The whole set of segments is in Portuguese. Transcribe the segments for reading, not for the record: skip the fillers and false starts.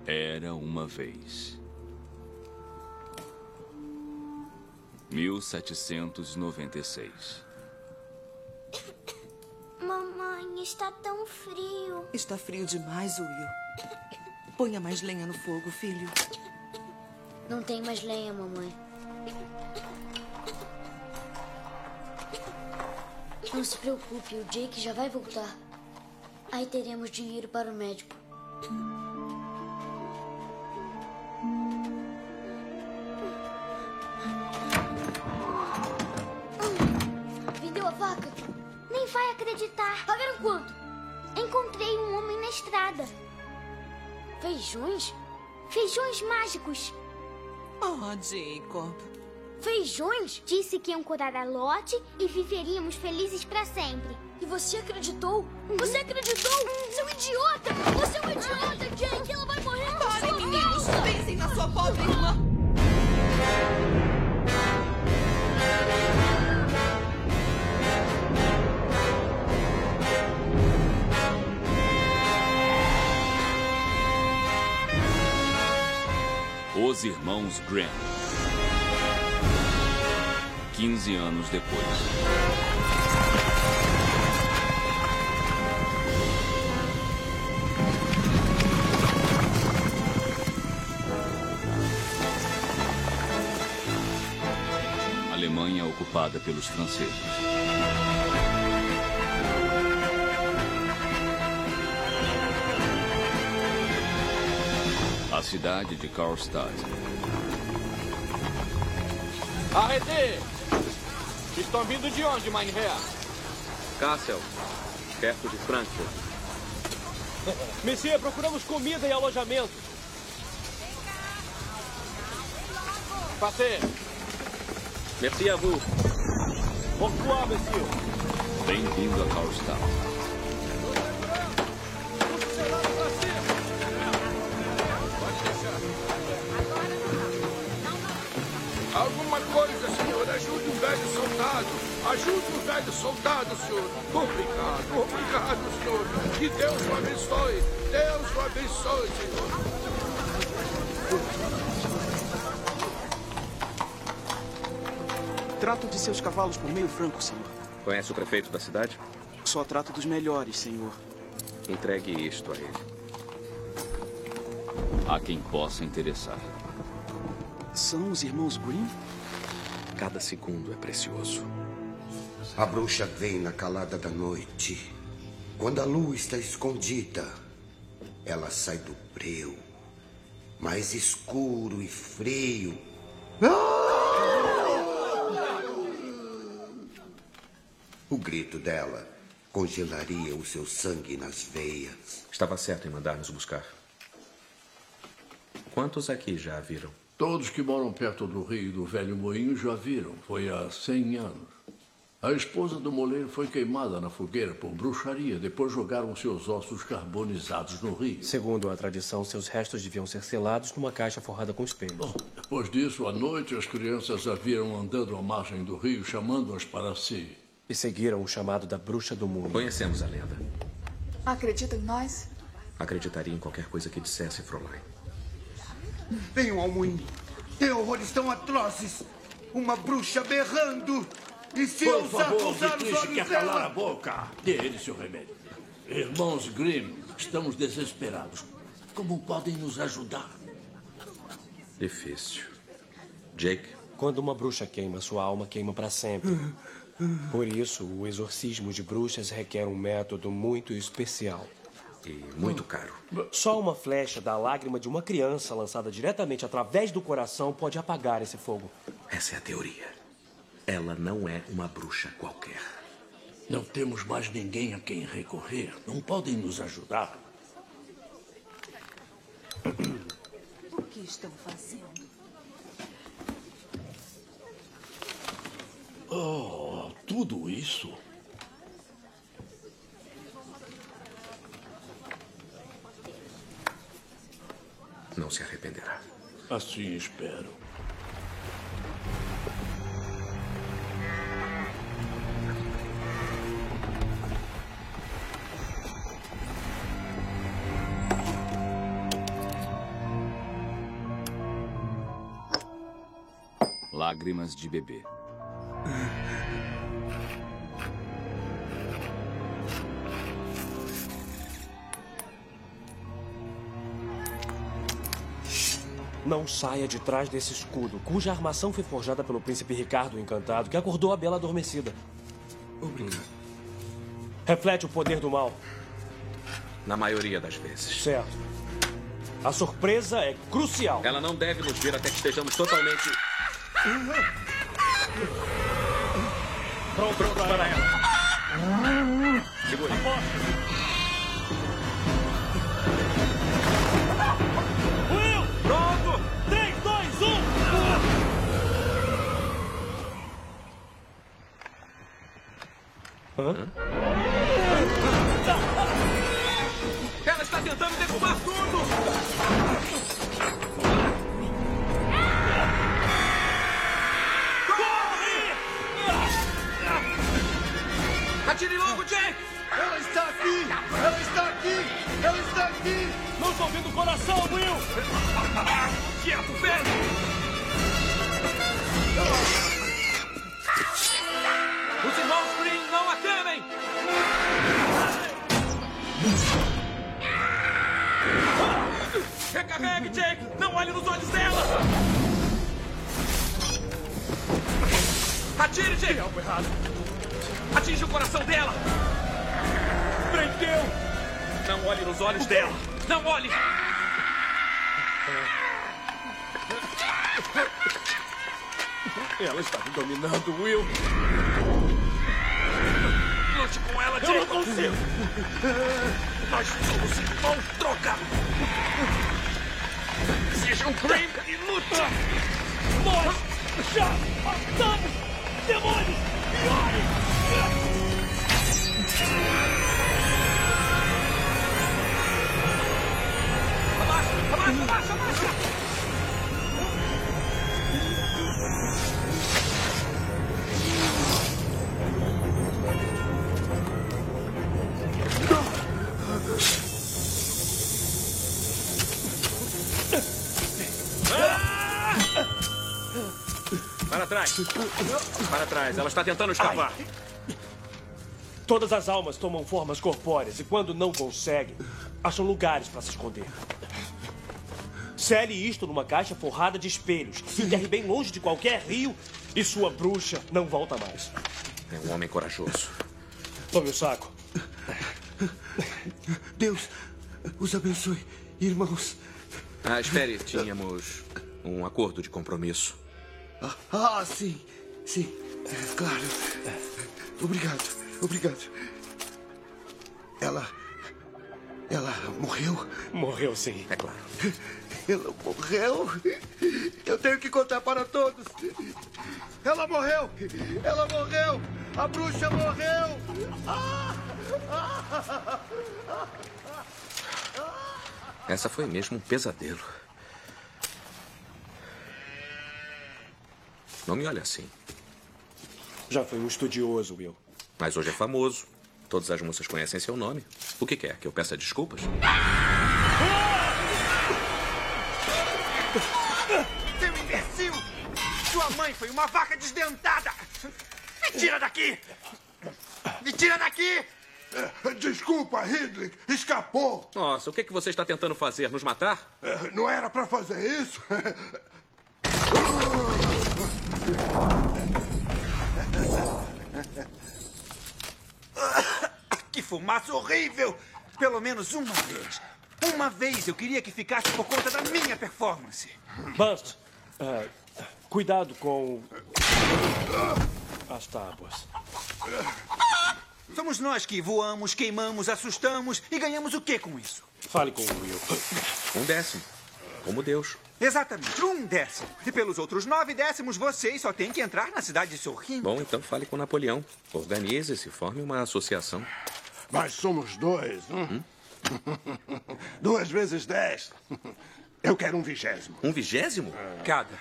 Era uma vez. 1796. Mamãe, está tão frio. Está frio demais, Will. Ponha mais lenha no fogo, filho. Não tem mais lenha, mamãe. Não se preocupe, o Jake já vai voltar. Aí teremos dinheiro para o médico. Vendeu a vaca? Nem vai acreditar. Pagaram quanto? Encontrei um homem na estrada. Feijões? Feijões mágicos. Oh, Jacob. Feijões? Disse que iam curar a Lottie e viveríamos felizes para sempre. E você acreditou? Você acreditou? Seu idiota! Você é um idiota, Jake! Ela vai morrer por Parem, sua meninos! causa! Pensem na sua pobre irmã! Os Irmãos Grimm. 15 anos depois. Alemanha ocupada pelos franceses. A cidade de Karlstadt. Arrete! Estão vindo de onde, Mein Herr? Kassel, perto de Frankfurt. Monsieur, procuramos comida e alojamento. Passez. Merci à vous. Au revoir, monsieur. Bem-vindo a Karlstadt. Alguma coisa, senhor. Ajude o velho soldado. Ajude o velho soldado, senhor. Obrigado, obrigado, senhor. Que Deus o abençoe. Deus o abençoe, senhor. Trato de seus cavalos por meio franco, senhor. Conhece o prefeito da cidade? Só trato dos melhores, senhor. Entregue isto a ele. Há quem possa interessar. São os irmãos Grimm? Cada segundo é precioso. A bruxa vem na calada da noite. Quando a lua está escondida, ela sai do breu, mais escuro e frio. O grito dela congelaria o seu sangue nas veias. Estava certo em mandar nos buscar. Quantos aqui já a viram? Todos que moram perto do rio e do velho moinho já viram. Foi há 100 anos. A esposa do moleiro foi queimada na fogueira por bruxaria. Depois jogaram seus ossos carbonizados no rio. Segundo a tradição, seus restos deviam ser selados numa caixa forrada com espelhos. Bom, depois disso, à noite, as crianças a viram andando à margem do rio, chamando-as para si. E seguiram o chamado da bruxa do mundo. Conhecemos a lenda. Acredita em nós? Acreditaria em qualquer coisa que dissesse, Fräulein. Venham ao moinho. Terrores tão atrozes. Uma bruxa berrando. E se Por ousar favor, pousar os Dietrich olhos quer calar a dela... boca. Dê ele seu remédio. Irmãos Grimm, estamos desesperados. Como podem nos ajudar? Difícil. Jake? Quando uma bruxa queima, sua alma queima para sempre. Por isso, o exorcismo de bruxas requer um método muito especial. E muito caro. Só uma flecha da lágrima de uma criança lançada diretamente através do coração pode apagar esse fogo. Essa é a teoria. Ela não é uma bruxa qualquer. Não temos mais ninguém a quem recorrer. Não podem nos ajudar. O que estão fazendo? Oh, tudo isso? Não se arrependerá. Assim espero. Lágrimas de bebê. Não saia de trás desse escudo, cuja armação foi forjada pelo príncipe Ricardo o Encantado, que acordou a Bela adormecida. Obrigado. Reflete o poder do mal. Na maioria das vezes. Certo. A surpresa é crucial. Ela não deve nos ver até que estejamos totalmente... Pronto para ela. Segure. Will! Pronto! 3, 2, 1... Hã? Ela está tentando derrubar tudo! Corre! Atire logo, Jake! Ela está aqui! Ela está aqui! Ela está aqui! Não estou ouvindo o coração, Will! Quieto, velho! Os irmãos Green não a temem! Recarregue, Jake! Não olhe nos olhos dela! Atire, Jake! Tem algo errado. Atinge o coração dela! Prendeu! Não olhe nos olhos dela! Não olhe! Ela está me dominando, Will. Lute com ela, Jake! Eu não consigo! Nós somos irmãos, droga! Sejam Green e lute! Nós já matamos demônios piores! Abaixa, abaixa, abaixa! Para trás! Para trás, ela está tentando escapar. Todas as almas tomam formas corpóreas e quando não conseguem, acham lugares para se esconder. Cele isto numa caixa forrada de espelhos. Enterre bem longe de qualquer rio e sua bruxa não volta mais. É um homem corajoso. Tome o saco. Deus os abençoe, irmãos. Ah, espere, tínhamos um acordo de compromisso. Sim. Sim, claro. Obrigado, obrigado. Ela morreu? Morreu, sim. É claro. Ela morreu? Eu tenho que contar para todos. Ela morreu! Ela morreu! A bruxa morreu! Essa foi mesmo um pesadelo. Não me olhe assim. Já foi um estudioso, Will. Mas hoje é famoso. Todas as moças conhecem seu nome. O que quer? Que eu peça desculpas? Seu imbecil! Sua mãe foi uma vaca desdentada! Me tira daqui! Me tira daqui! Desculpa, Ridley. Escapou. Nossa, o que você está tentando fazer? Nos matar? Não era para fazer isso? Que fumaça horrível! Pelo menos uma vez. Uma vez eu queria que ficasse por conta da minha performance. Bust, cuidado com as tábuas. Somos nós que voamos, queimamos, assustamos e ganhamos o que com isso? Fale com o Will. 1/10. Como Deus. Exatamente, 1/10. E pelos outros 9/10, vocês só têm que entrar na cidade sorrindo. Bom, então fale com Napoleão. Organize-se, forme uma associação. Mas somos dois. 2 vezes 10. Eu quero um 20º. Um 20º? Cada.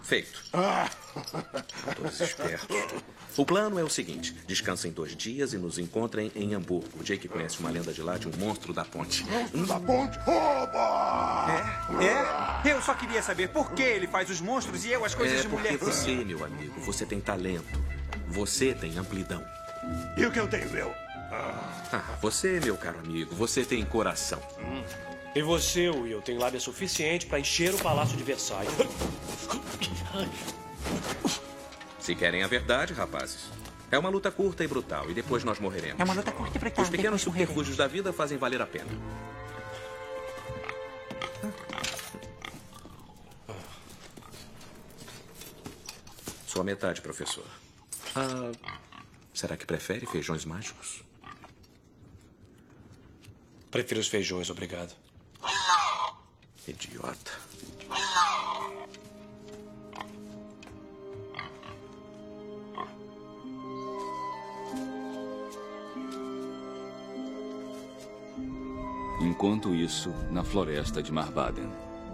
Feito. Todos espertos. O plano é o seguinte. Descansem 2 dias e nos encontrem em Hamburgo. Jake conhece uma lenda de lá de um monstro da ponte. Da ponte? Oba! É? Eu só queria saber por que ele faz os monstros e eu as coisas de mulher. É porque você, meu amigo, você tem talento. Você tem amplidão. E o que eu tenho, meu? Você, meu caro amigo, você tem coração. E você, Will, tem lábia suficiente para encher o Palácio de Versailles. Se querem a verdade, rapazes, é uma luta curta e brutal, e depois nós morreremos. É uma luta curta e brutal. Os pequenos subterfúgios da vida fazem valer a pena. Sua metade, professor. Será que prefere feijões mágicos? Prefiro os feijões, obrigado. Idiota. Enquanto isso, na floresta de Marbaden.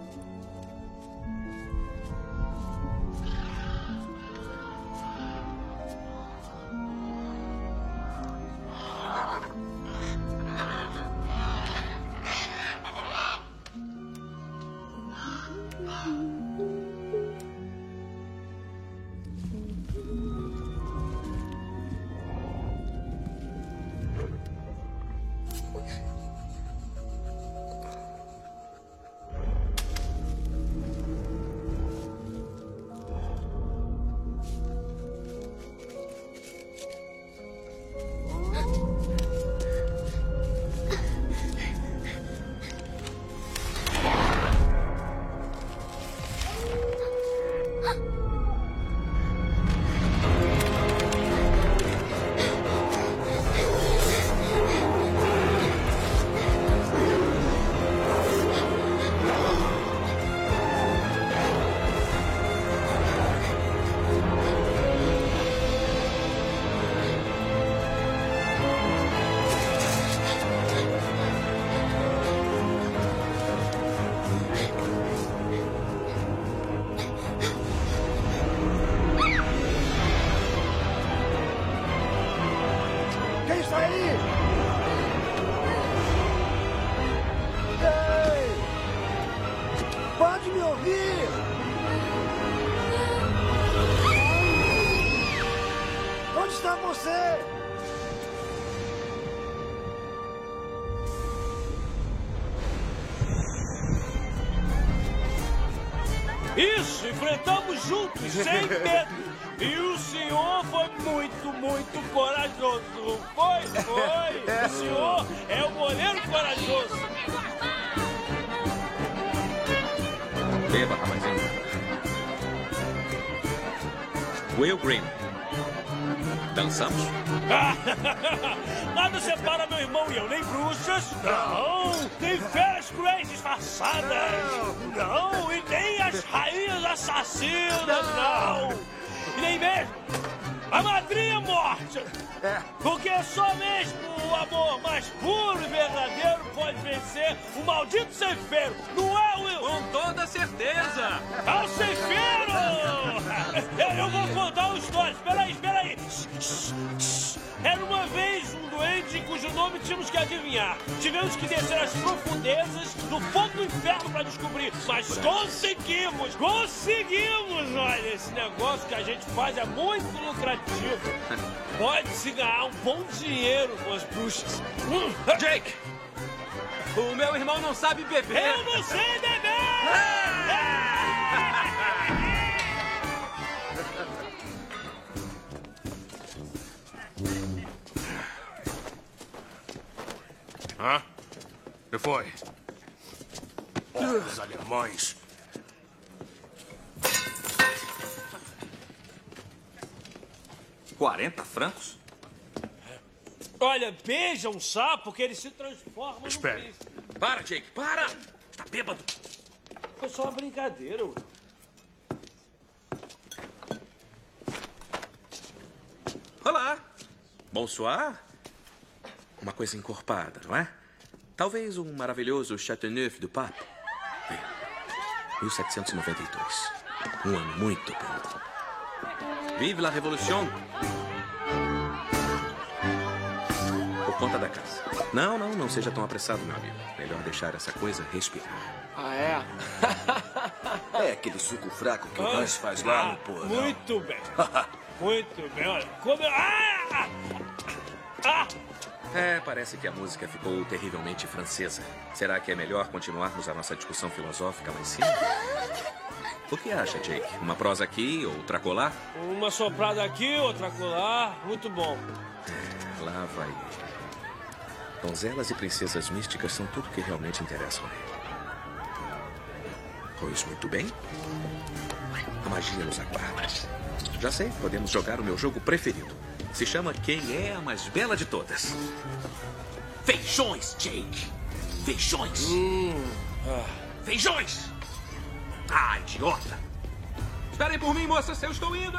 Isso, enfrentamos juntos, sem medo. E o senhor foi muito corajoso. Foi. O senhor é o goleiro corajoso. Beba, rapazinho. Will Green. Dançamos? Nada separa meu irmão e eu, nem bruxas, não, nem feras cruéis disfarçadas, não, e nem as rainhas assassinas, não, e nem mesmo a madrinha morte, porque só mesmo o amor mais puro e verdadeiro pode vencer o maldito ceifeiro, não é, Will? Com toda certeza! Ao ceifeiro! Eu vou contar uma história, espera aí. Era uma vez um doente cujo nome tínhamos que adivinhar. Tivemos que descer as profundezas do fundo do inferno para descobrir. Mas conseguimos! Olha, esse negócio que a gente faz é muito lucrativo. Pode-se ganhar um bom dinheiro com as bruxas. Jake! O meu irmão não sabe beber! Eu não sei beber! Hã? O que foi? Os alemães. $40? Olha, beija um sapo que ele se transforma Espere. num príncipe. Para, Jake, para! Tá bêbado. Foi só uma brincadeira, Will. Olá. Bonsoir. Uma coisa encorpada, não é? Talvez um maravilhoso Châteauneuf du Pape. 1792. Um ano muito bom. Vive la Revolution! Por conta da casa. Não seja tão apressado, meu amigo. Melhor deixar essa coisa respirar. Ah, é? É aquele suco fraco que o Hans faz lá no porão. Muito bem. Muito bem, olha. Como eu... Parece que a música ficou terrivelmente francesa. Será que é melhor continuarmos a nossa discussão filosófica lá em cima? O que acha, Jake? Uma prosa aqui, outra colar? Uma soprada aqui, outra colar. Muito bom. Lá vai. Donzelas e princesas místicas são tudo que realmente interessam a ele. Pois muito bem. A magia nos aguarda. Já sei, podemos jogar o meu jogo preferido. Se chama Quem é a Mais Bela de Todas. Feijões, Jake. Feijões. Feijões! Ah, idiota! Esperem por mim, moças. Eu estou indo.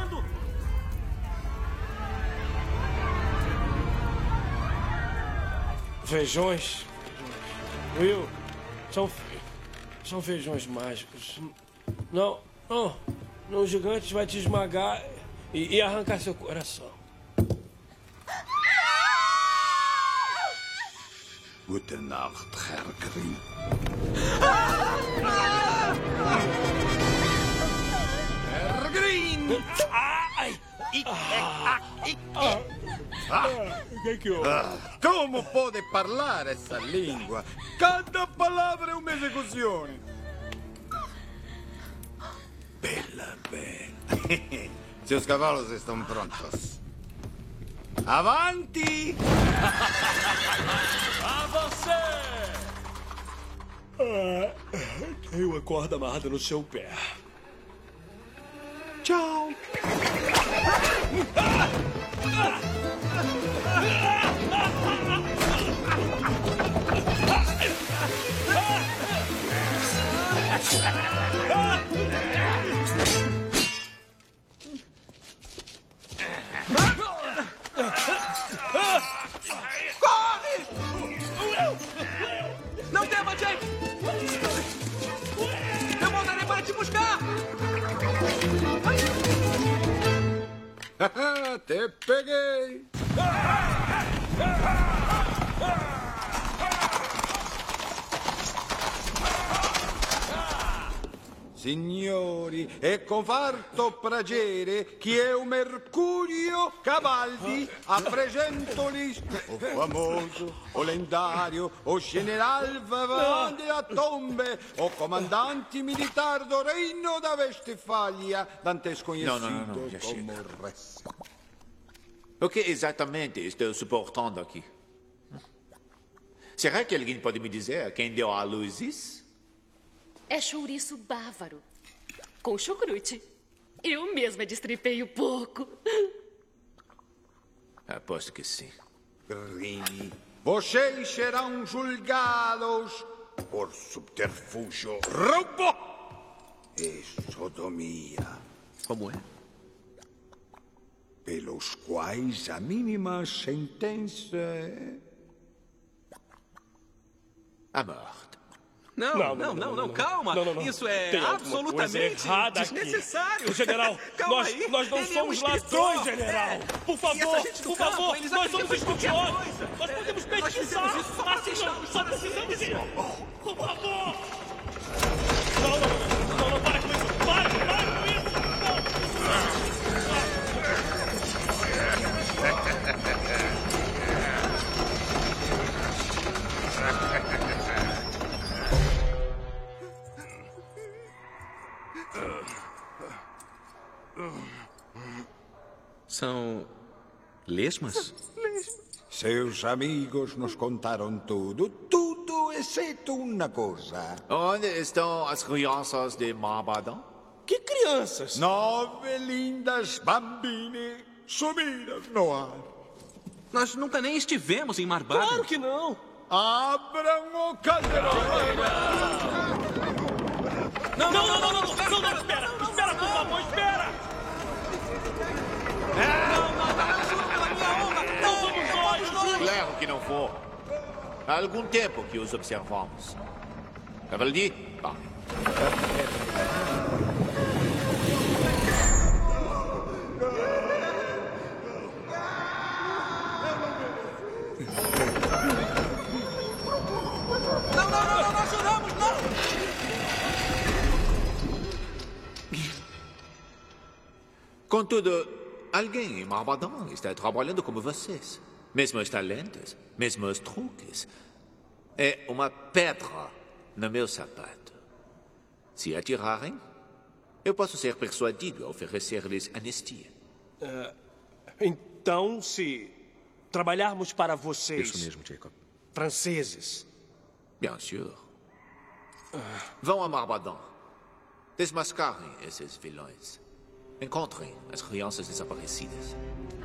Feijões? Will, são feijões mágicos. Não, o gigante vai te esmagar e arrancar seu coração. Gute Nacht, Herr Grimm. Herr Grimm! Como pode parlare essa língua? Cada palavra é uma execução. Bella. Seus cavalos estão prontos. Avanti! A você! Tem uma corda amarrada no seu pé. Tchau! Corre! Não tema, Jake! Eu voltarei para te buscar! Te peguei! Signori, è con farto piacere che è un Mercurio Cavalli appresento-lhes o famoso, o lendário, o general Vavant de la Tombe, o comandante militar do Reino da Westfália, dantes conhecido já como chega. Ress. O que exatamente estou suportando aqui? Será que alguém pode me dizer quem deu à luz isso? É chouriço bávaro, com chucrute. Eu mesma destripei o porco. Aposto que sim. Grimm, vocês serão julgados por subterfúgio, roubo e sodomia. Como é? Pelos quais a mínima sentença é... a morte. Não, calma. Não. Isso é Tem alguma absolutamente coisa errada aqui. desnecessário. General, Calma nós não Ele somos é um ladrões, escritor. general. Por E favor, essa gente do campo, eles nós somos acreditam em qualquer estudiosos. coisa. Nós podemos Nós pesquisar. fizemos isso só pra Assim, deixar nós só precisamos de... Por favor. Não, para com isso. Para com isso. São lesmas? Seus amigos nos contaram tudo, exceto uma coisa. Onde estão as crianças de Marbadan? Que crianças? 9 lindas bambine sumiram no ar. Nós nunca nem estivemos em Marbadan. Claro que não. Abram o caldeirão. Não, espera, por favor, espera. Não somos nós. Claro que não for. Há algum tempo que os observamos. Cavaldi, vá. Contudo, alguém em Marbadon está trabalhando como vocês. Mesmos talentos, mesmos truques. É uma pedra no meu sapato. Se atirarem, eu posso ser persuadido a oferecer-lhes anistia. Então, se trabalharmos para vocês... Isso mesmo, Jacob. Franceses. Bien sûr. Vão a Marbadon. Desmascarem esses vilões. Encontrem as crianças desaparecidas.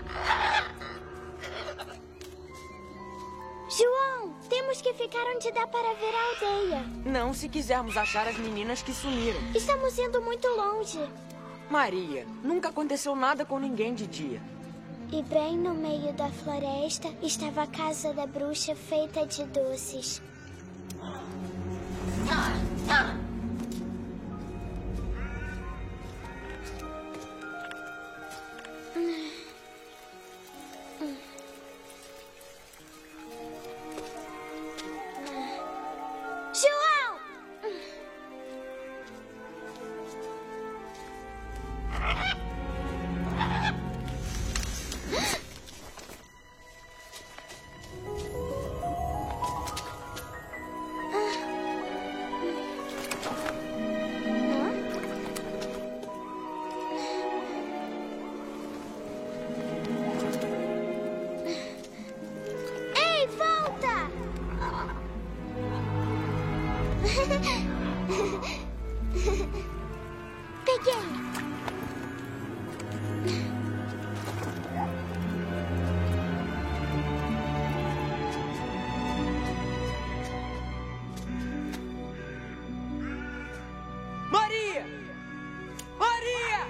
João, temos que ficar onde dá para ver a aldeia. Não, se quisermos achar as meninas que sumiram. Estamos indo muito longe. Maria, nunca aconteceu nada com ninguém de dia. E bem no meio da floresta estava a casa da bruxa feita de doces. João! Ei, volta! Peguei! Maria! Maria!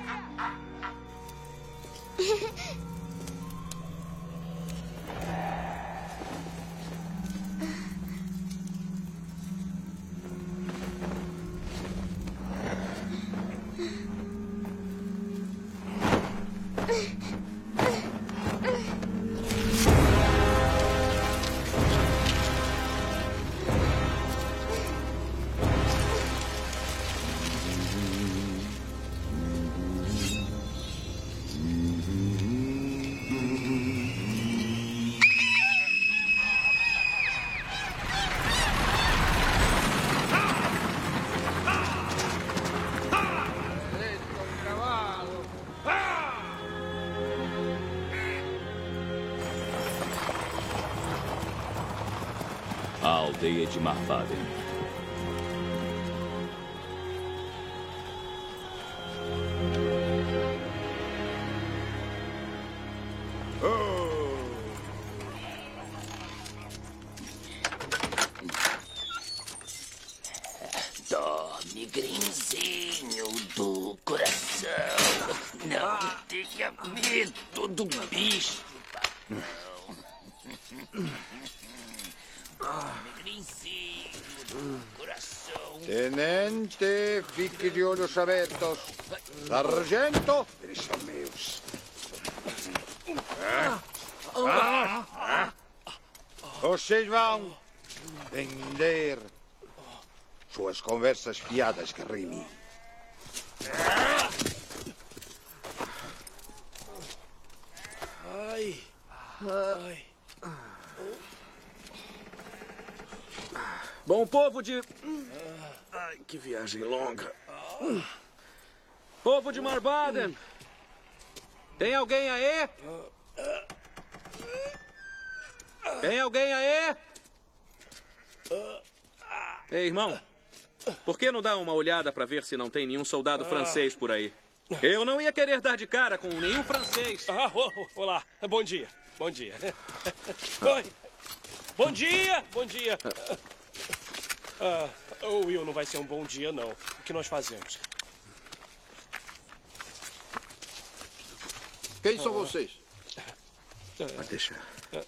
A aldeia de Marbaden. Dorme, grinzinho do coração. Não tenha medo do bicho, Tenente, fique de olhos abertos. Sargento. Eles são meus. Vocês vão vender suas conversas fiadas, Carrini. Ai. Ai. Bom povo de... Ai, que viagem longa. Povo de Marbaden. Tem alguém aí? Tem alguém aí? Ei, irmão. Por que não dá uma olhada para ver se não tem nenhum soldado francês por aí? Eu não ia querer dar de cara com nenhum francês. Olá. Bom dia. Bom dia. Oi. Bom dia. Bom dia. O Will, não vai ser um bom dia, não. O que nós fazemos? Quem são vocês? Pode deixar.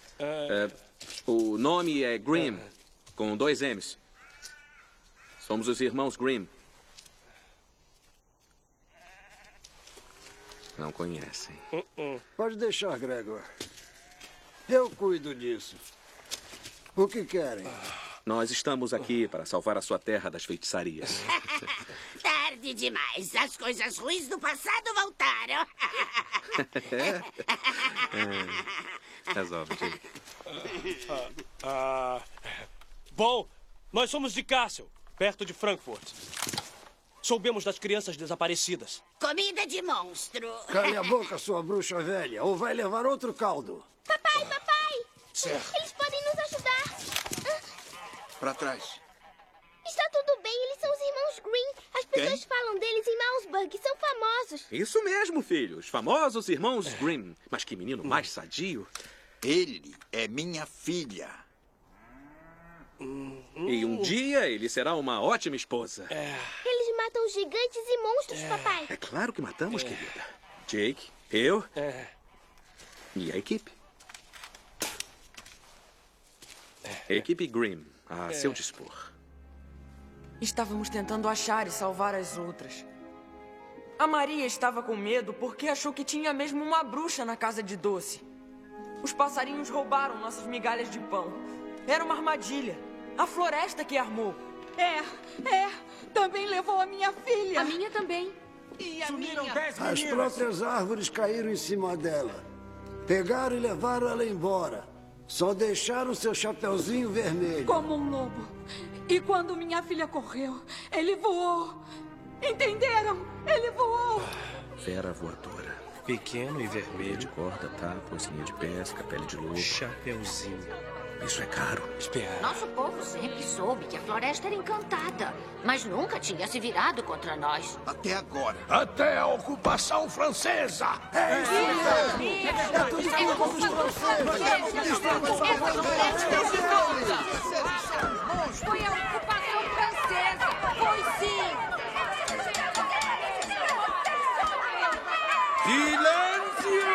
O nome é Grimm, com 2 M's. Somos os irmãos Grimm. Não conhecem. Pode deixar, Gregor. Eu cuido disso. O que querem? Nós estamos aqui para salvar a sua terra das feitiçarias. Tarde demais. As coisas ruins do passado voltaram. Resolve, Jake. Bom, nós somos de Kassel, perto de Frankfurt. Soubemos das crianças desaparecidas. Comida de monstro. Cale a boca, sua bruxa velha, ou vai levar outro caldo. Papai, papai! Certo. Eles podem nos ajudar. Pra trás. Está tudo bem, eles são os irmãos Green. As pessoas falam deles em Malmsburg, são famosos. Isso mesmo, filho. Os famosos irmãos Grimm. Mas que menino mais sadio. Ele é minha filha. E um dia ele será uma ótima esposa. Eles matam gigantes e monstros, papai. É claro que matamos, querida. Jake, eu e a equipe. Equipe Grimm, a seu dispor. Estávamos tentando achar e salvar as outras. A Maria estava com medo porque achou que tinha mesmo uma bruxa na casa de doce. Os passarinhos roubaram nossas migalhas de pão. Era uma armadilha. A floresta que armou. Também levou a minha filha. A minha também. E a Sumiram minha? 10 As meninas. próprias árvores caíram em cima dela. Pegaram e levaram ela embora. Só deixaram seu chapeuzinho vermelho. Como um lobo. E quando minha filha correu, ele voou. Entenderam? Ele voou. Fera voadora. Pequeno e vermelho. De corda, tábuas, linha de pesca, pele de lobo. Chapeuzinho. Isso é caro. Espera. Nosso povo sempre soube que a floresta era encantada, mas nunca tinha se virado contra nós. Até agora. Até a ocupação francesa. É isso mesmo. É tudo culpa dos franceses. Foi a ocupação francesa. Foi sim. Silêncio!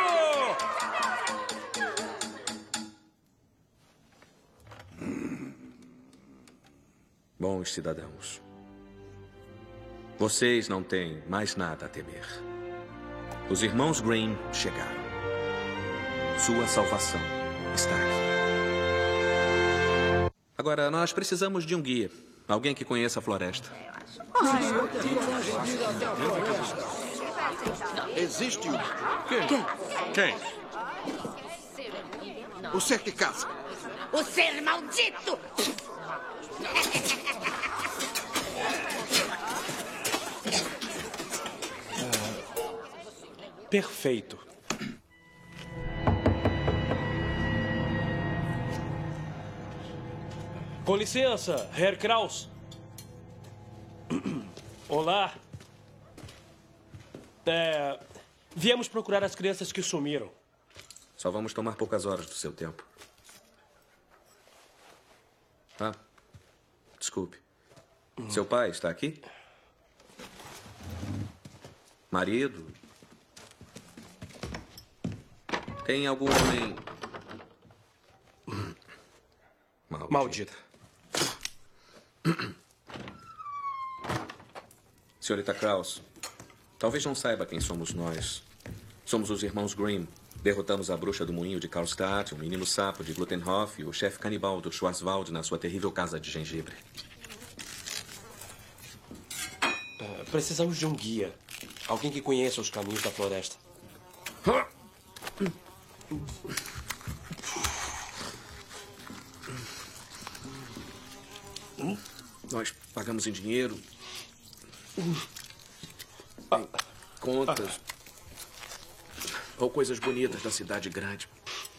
Bons cidadãos, vocês não têm mais nada a temer. Os irmãos Grimm chegaram. Sua salvação está aqui. Agora, nós precisamos de um guia. Alguém que conheça a floresta. Existe um. Quem? O ser que caça. O ser maldito! Perfeito. Com licença, Herr Kraus. Olá. Viemos procurar as crianças que sumiram. Só vamos tomar poucas horas do seu tempo. Desculpe. Seu pai está aqui? Marido? Tem algum homem... Maldita. Senhorita Kraus, talvez não saiba quem somos nós. Somos os irmãos Grimm. Derrotamos a bruxa do moinho de Karlstadt, o menino sapo de Glutenhof e o chefe canibal do Schwarzwald na sua terrível casa de gengibre. Precisamos de um guia. Alguém que conheça os caminhos da floresta. Nós pagamos em dinheiro. Em contas. Ou coisas bonitas da cidade grande.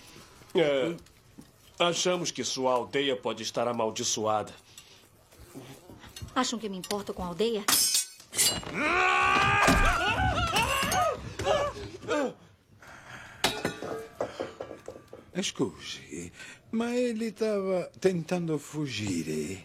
Achamos que sua aldeia pode estar amaldiçoada. Acham que eu me importo com a aldeia? Scusi, ma ele estava tentando fugir.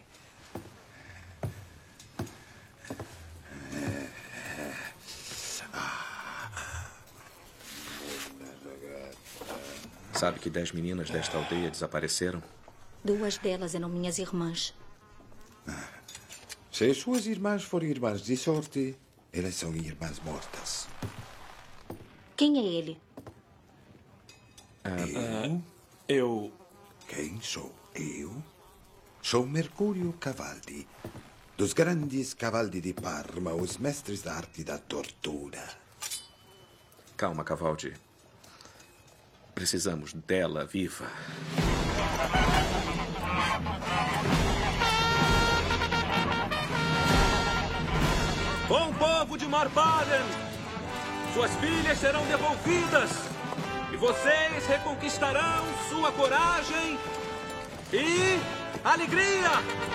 Sabe que 10 meninas desta aldeia desapareceram? 2 delas eram minhas irmãs. Se suas irmãs forem irmãs de sorte, elas são irmãs mortas. Quem é ele? Eu... Quem sou eu? Sou Mercúrio Cavaldi, dos grandes Cavaldi de Parma, os mestres da arte da tortura. Calma, Cavaldi. Precisamos dela viva. Bom povo de Marbaden, suas filhas serão devolvidas e vocês reconquistarão sua coragem e alegria.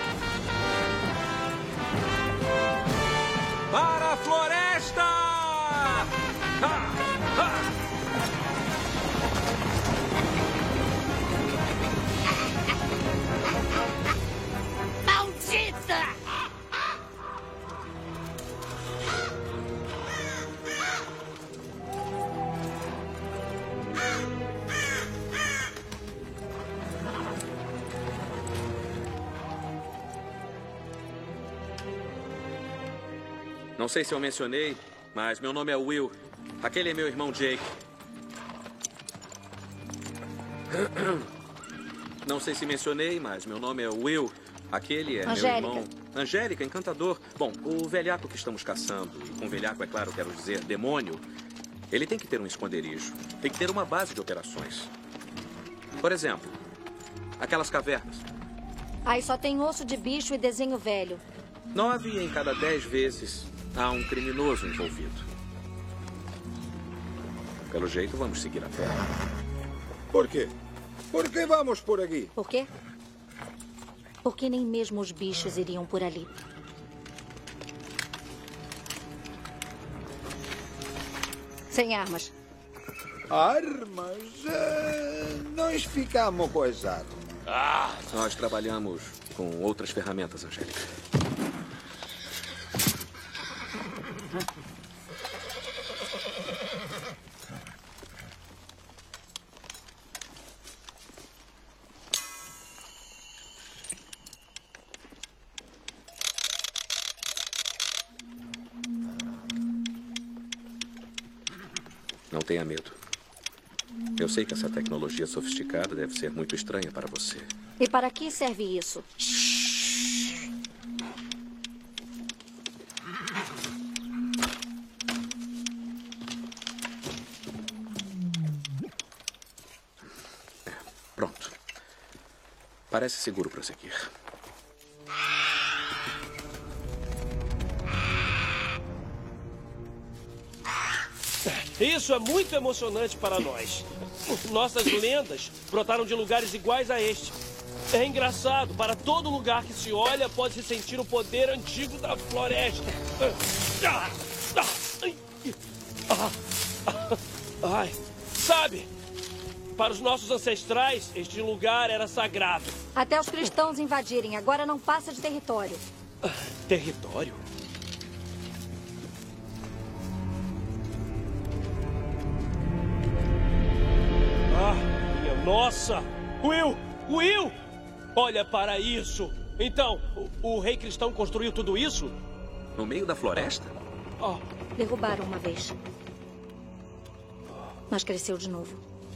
Para a floresta! Ha! Ha! Maldita! Não sei se eu mencionei, mas meu nome é Will. Aquele é meu irmão Jake. Não sei se mencionei, mas meu nome é Will. Aquele é Angélica. meu irmão. Angélica, encantador. Bom, o velhaco que estamos caçando, e com velhaco, é claro, quero dizer demônio, ele tem que ter um esconderijo. Tem que ter uma base de operações. Por exemplo, aquelas cavernas. Aí só tem osso de bicho e desenho velho. 9 em cada 10 vezes há um criminoso envolvido. Pelo jeito, vamos seguir a pé. Por quê? Por que vamos por aqui? Por quê? Porque nem mesmo os bichos iriam por ali. Sem armas. Armas? Nós ficamos com as armas. Nós trabalhamos com outras ferramentas, Angélica. Não tenha medo. Eu sei que essa tecnologia sofisticada deve ser muito estranha para você. E para que serve isso? Pronto. Parece seguro prosseguir. Isso é muito emocionante para nós. Nossas lendas brotaram de lugares iguais a este. É engraçado, para todo lugar que se olha, pode-se sentir o poder antigo da floresta. Ai, sabe, para os nossos ancestrais, este lugar era sagrado. Até os cristãos invadirem, agora não passa de território. Território? Minha nossa! Will! Will! Olha para isso! Então, o rei cristão construiu tudo isso? No meio da floresta? Derrubaram uma vez. Mas cresceu de novo.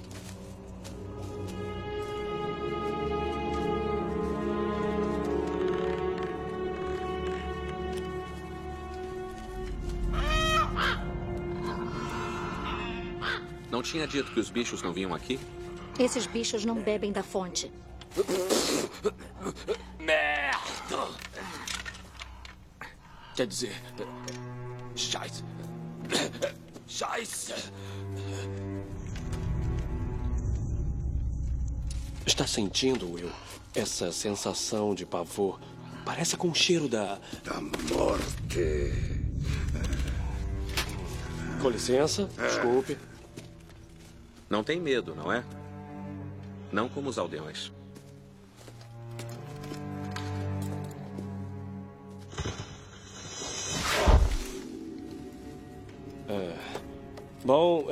Não tinha dito que os bichos não vinham aqui? Esses bichos não bebem da fonte. Merda! Quer dizer... Scheiße. Scheiße. Está sentindo, Will? Essa sensação de pavor parece com o cheiro da morte. Com licença, desculpe. Não tem medo, não é? Não como os aldeões. Bom,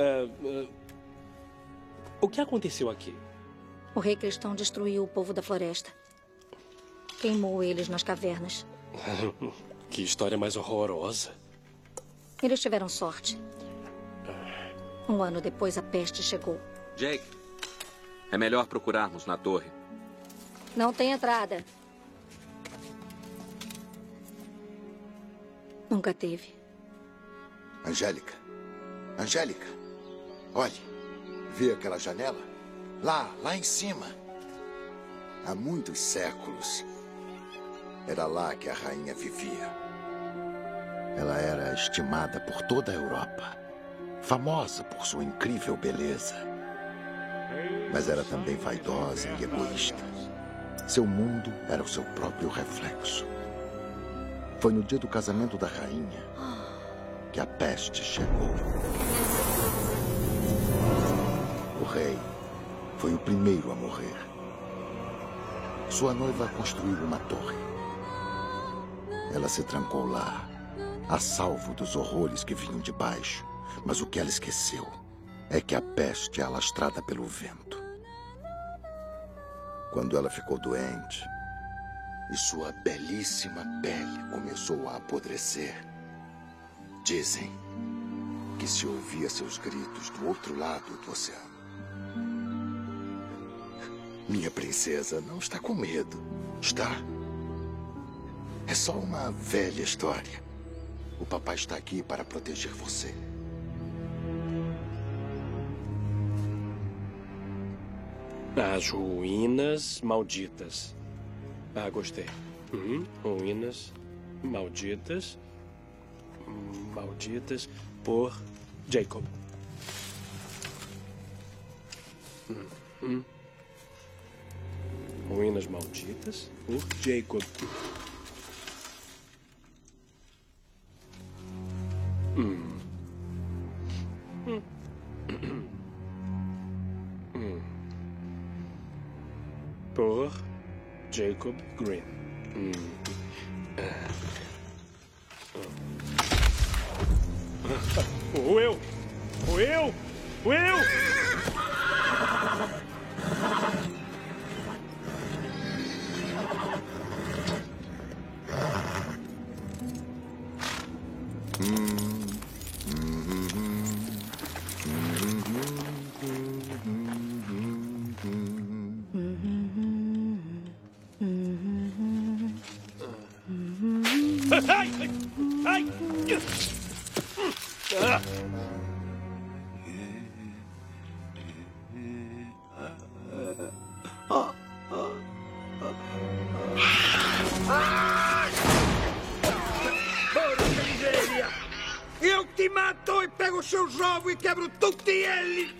o que aconteceu aqui? O rei cristão destruiu o povo da floresta. Queimou eles nas cavernas. Que história mais horrorosa. Eles tiveram sorte. Um ano depois, a peste chegou. Jake, é melhor procurarmos na torre. Não tem entrada. Nunca teve. Angélica. Angélica. Olhe. Vê aquela janela? Lá em cima. Há muitos séculos. Era lá que a rainha vivia. Ela era estimada por toda a Europa. Famosa por sua incrível beleza. Mas era também vaidosa e egoísta. Seu mundo era o seu próprio reflexo. Foi no dia do casamento da rainha que a peste chegou. O rei foi o primeiro a morrer. Sua noiva construiu uma torre. Ela se trancou lá, a salvo dos horrores que vinham de baixo. Mas o que ela esqueceu é que a peste é alastrada pelo vento. Quando ela ficou doente e sua belíssima pele começou a apodrecer, dizem que se ouvia seus gritos do outro lado do oceano. Minha princesa não está com medo, está? É só uma velha história. O papai está aqui para proteger você. As ruínas malditas. Ah, gostei. Ruínas malditas. Malditas por Jacob. Ruínas malditas por Jacob. Por Jacob Grimm. Will! Will! Will! Eu te mato e pego os seus ovos e quebro tutti eles!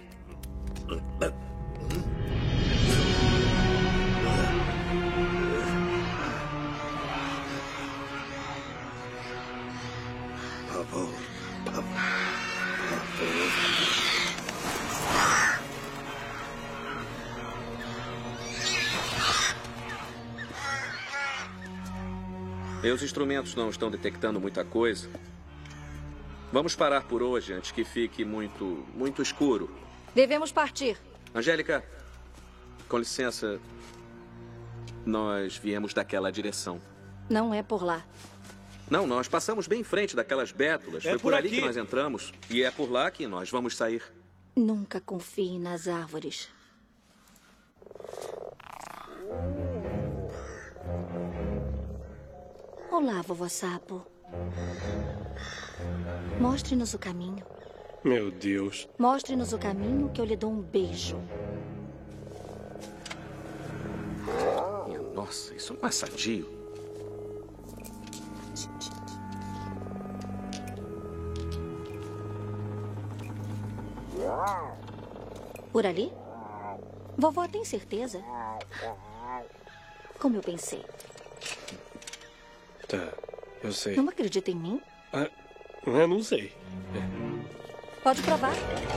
Meus instrumentos não estão detectando muita coisa. Vamos parar por hoje antes que fique muito escuro. Devemos partir. Angélica, com licença. Nós viemos daquela direção. Não é por lá. Não, nós passamos bem em frente daquelas bétulas. Foi por ali que nós entramos. E é por lá que nós vamos sair. Nunca confie nas árvores. Olá, vovó Sapo. Mostre-nos o caminho. Meu Deus. Mostre-nos o caminho que eu lhe dou um beijo. Nossa, isso não é sadio. Por ali? Vovó tem certeza? Como eu pensei. Tá, eu sei. Não acredita em mim? Eu não sei. Pode provar.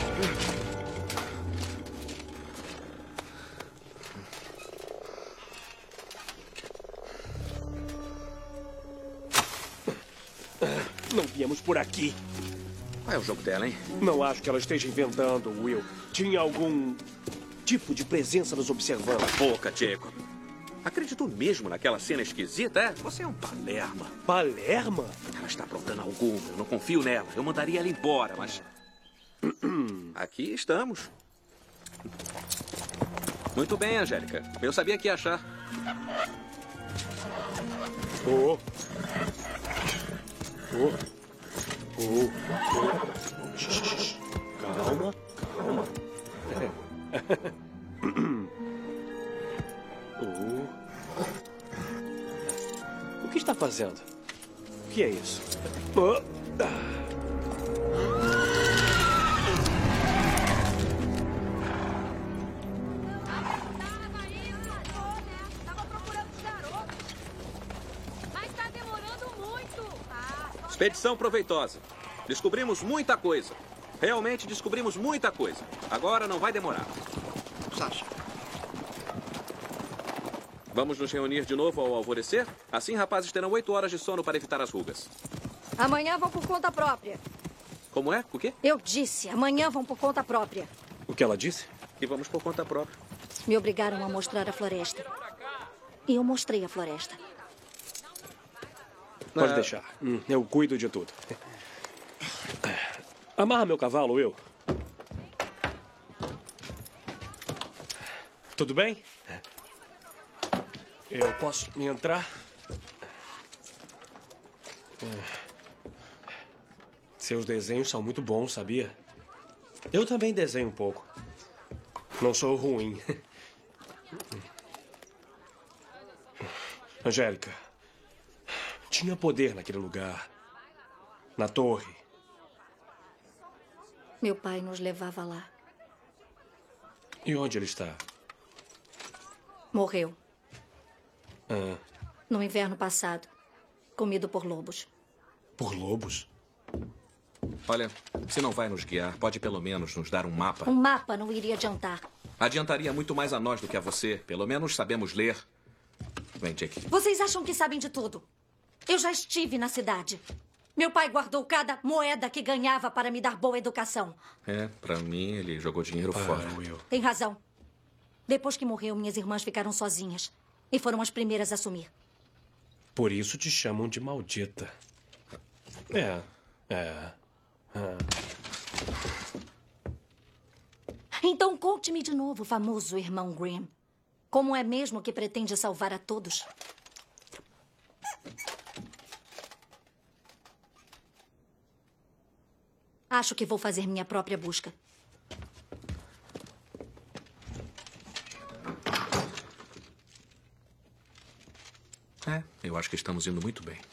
Não viemos por aqui. Qual é o jogo dela, hein? Não acho que ela esteja inventando, Will. Tinha algum tipo de presença nos observando. Cala a boca, Jacob. Acreditou mesmo naquela cena esquisita, é? Você é um palerma. Palerma? Ela está aprontando alguma. Eu não confio nela. Eu mandaria ela embora, mas... Aqui estamos. Muito bem, Angélica. Eu sabia que ia achar. Calma, calma. O que está fazendo? O que é isso? Expedição proveitosa. Descobrimos muita coisa. Realmente descobrimos muita coisa. Agora não vai demorar. Sasha. Vamos nos reunir de novo ao alvorecer? Assim, rapazes terão 8 horas de sono para evitar as rugas. Amanhã vão por conta própria. Como é? O quê? Eu disse, amanhã vão por conta própria. O que ela disse? E vamos por conta própria. Me obrigaram a mostrar a floresta. E eu mostrei a floresta. Pode deixar. Eu cuido de tudo. Amarra meu cavalo, Will. Tudo bem? Eu posso entrar? Seus desenhos são muito bons, sabia? Eu também desenho um pouco. Não sou ruim. Angélica, tinha poder naquele lugar. Na torre. Meu pai nos levava lá. E onde ele está? Morreu. No inverno passado. Comido por lobos. Por lobos? Olha, se não vai nos guiar, pode pelo menos nos dar um mapa. Um mapa não iria adiantar. Adiantaria muito mais a nós do que a você. Pelo menos sabemos ler. Vem, Jake. Vocês acham que sabem de tudo? Eu já estive na cidade. Meu pai guardou cada moeda que ganhava para me dar boa educação. Pra mim, ele jogou dinheiro fora. Will. Tem razão. Depois que morreu, minhas irmãs ficaram sozinhas. E foram as primeiras a assumir. Por isso te chamam de maldita. Então conte-me de novo, famoso irmão Grimm. Como é mesmo que pretende salvar a todos? Acho que vou fazer minha própria busca. Eu acho que estamos indo muito bem.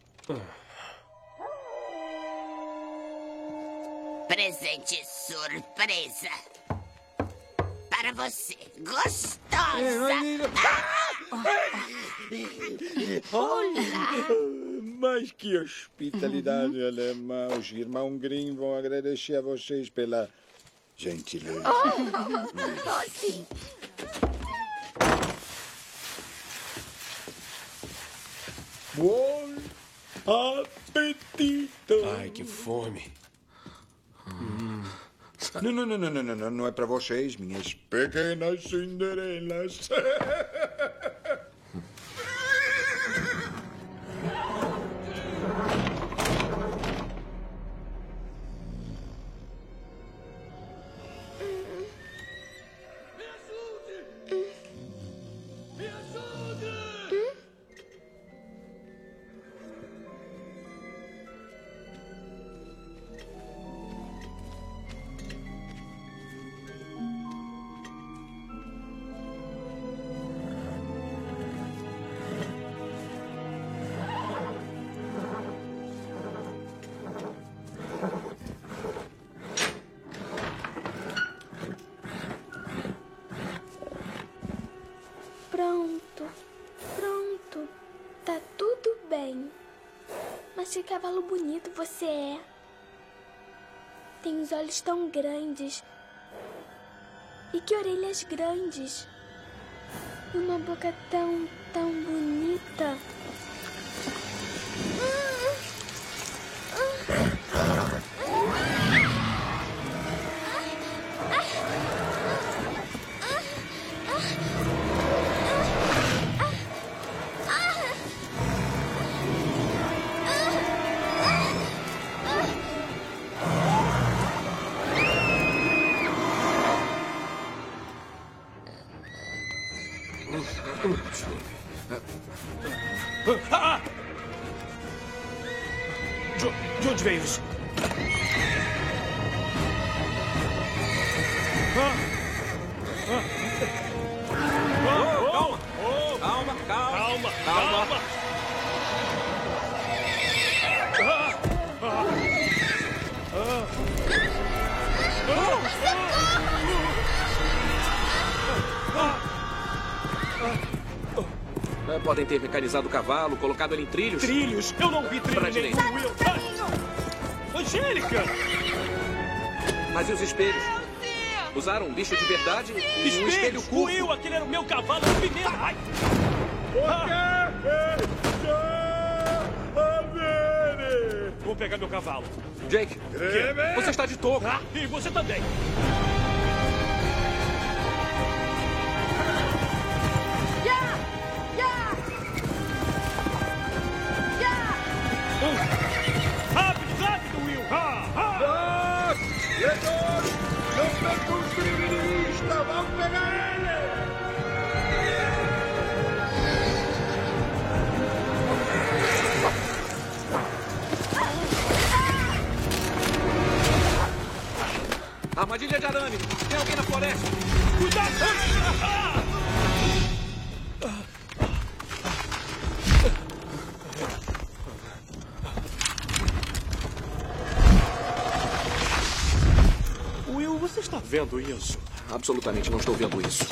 Presente surpresa. Para você, gostosa. Olá! Mas que hospitalidade alemã. Os irmãos Grimm vão agradecer a vocês pela gentileza. Sim. Bom apetite! Ai, que fome. Não é para vocês, minhas pequenas Cinderelas. Pronto. Tá tudo bem. Mas que cavalo bonito você é. Tem os olhos tão grandes. E que orelhas grandes. E uma boca tão bonita. onde veio isso? Calma. Podem ter mecanizado o cavalo, colocado ele em trilhos. Trilhos? Eu não vi trilho nenhum, Will. Angélica! Mas e os espelhos? Usaram um bicho de verdade e um espelho curvo. Will, aquele era o meu cavalo, primeiro. Ai. Vou pegar meu cavalo. Jake, você está de toco. E você também. Rápido, Will! Diretor! Não percam os criminalistas! Vamos pegar ele! Armadilha de arame! Tem alguém na floresta! Cuidado! Will, você está vendo isso? Absolutamente não estou vendo isso.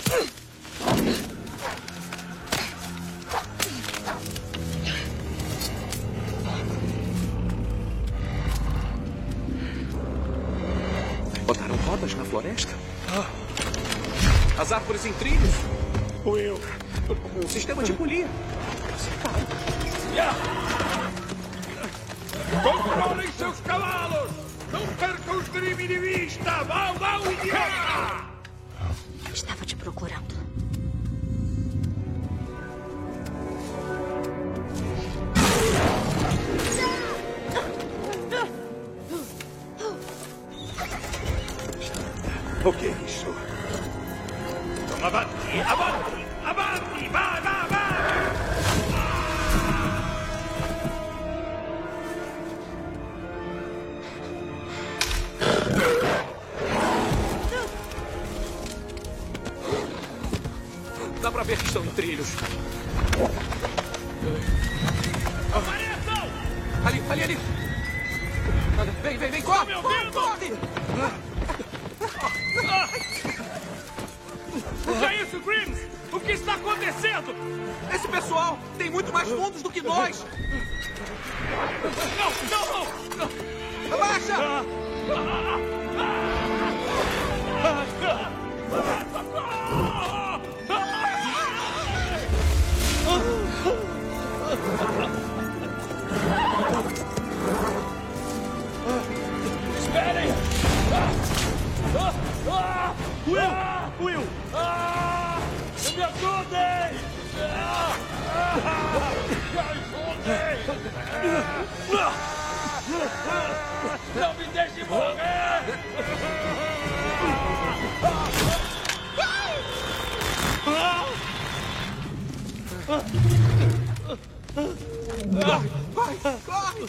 Botaram rodas na floresta? As árvores em trilhos? Will. Um sistema de polia. Controlem seus cavalos! Não percam os crimes de vista! Vão, idiota! Estava te procurando. O que é isso? Avanti! Vai! Dá pra ver que estão em trilhos. Apareçam! Ali! Vem, corre! Corre! O que é isso, Grims? O que está acontecendo? Esse pessoal tem muito mais fundos do que nós! Não! Abaixa! Esperem! Will! Me ajudem! Não me deixe morrer! Corre!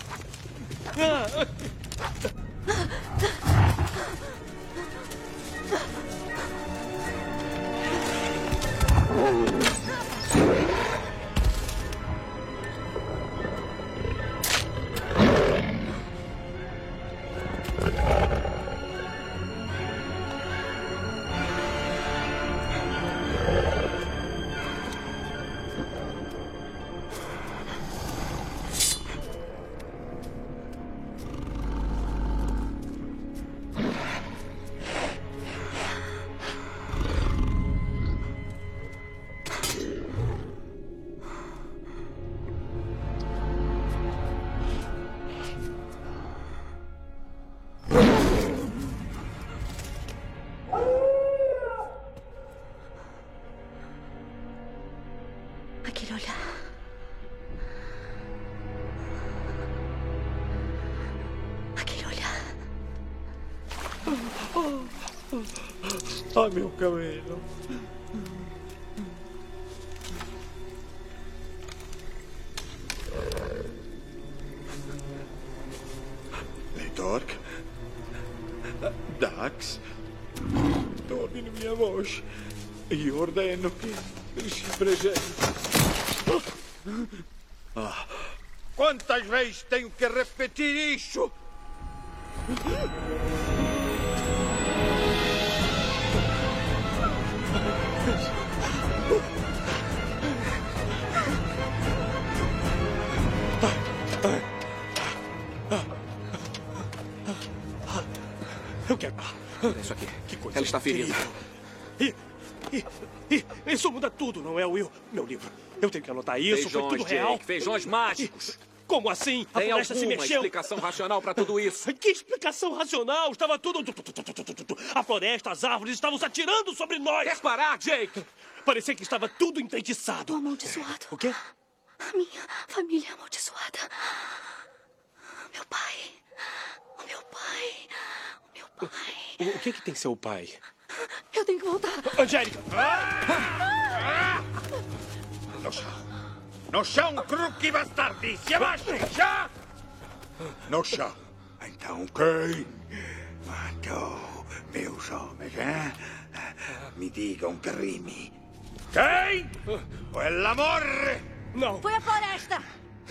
Aquele olhar. Aquele olhar. Ah, meu cabelo. York, Dax, domine minha voz e ordeno que se presente. Quantas vezes tenho que repetir isso? Eu quero. Olha isso aqui. Que coisa. Ela está ferida. Isso muda tudo, não é, Will? Meu livro. Eu tenho que anotar isso. Foi tudo real. Jake, feijões mágicos. Como assim? A Tem floresta se alguma mexeu. explicação racional para tudo isso? Que explicação racional? Estava tudo... A floresta, as árvores estavam se atirando sobre nós. Quer parar, Jake? Parecia que estava tudo enfeitiçado. Amaldiçoado. O quê? A minha família é amaldiçoada. Meu pai. O meu pai. O meu pai. O que tem seu pai? Eu tenho que voltar. Angélica! No chão. No chão, Crook e bastardi! Se abaixem, já! No chão. Então quem matou meus homens, hein? Me digam que rime. Quem? Ou ela morre? Não. Foi a floresta.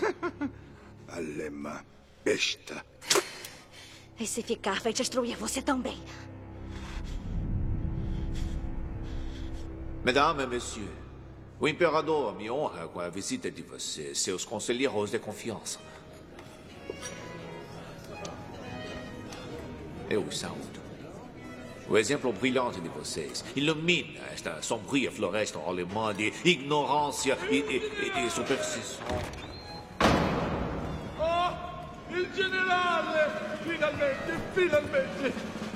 Alemã besta. E se ficar, vai destruir você também. Mesdames et messieurs, o imperador me honra com a visita de vocês, seus conselheiros de confiança. Eu os saúdo. O exemplo brilhante de vocês ilumina esta sombria floresta alemã de ignorância e superstição. Oh, il generale! Finalmente!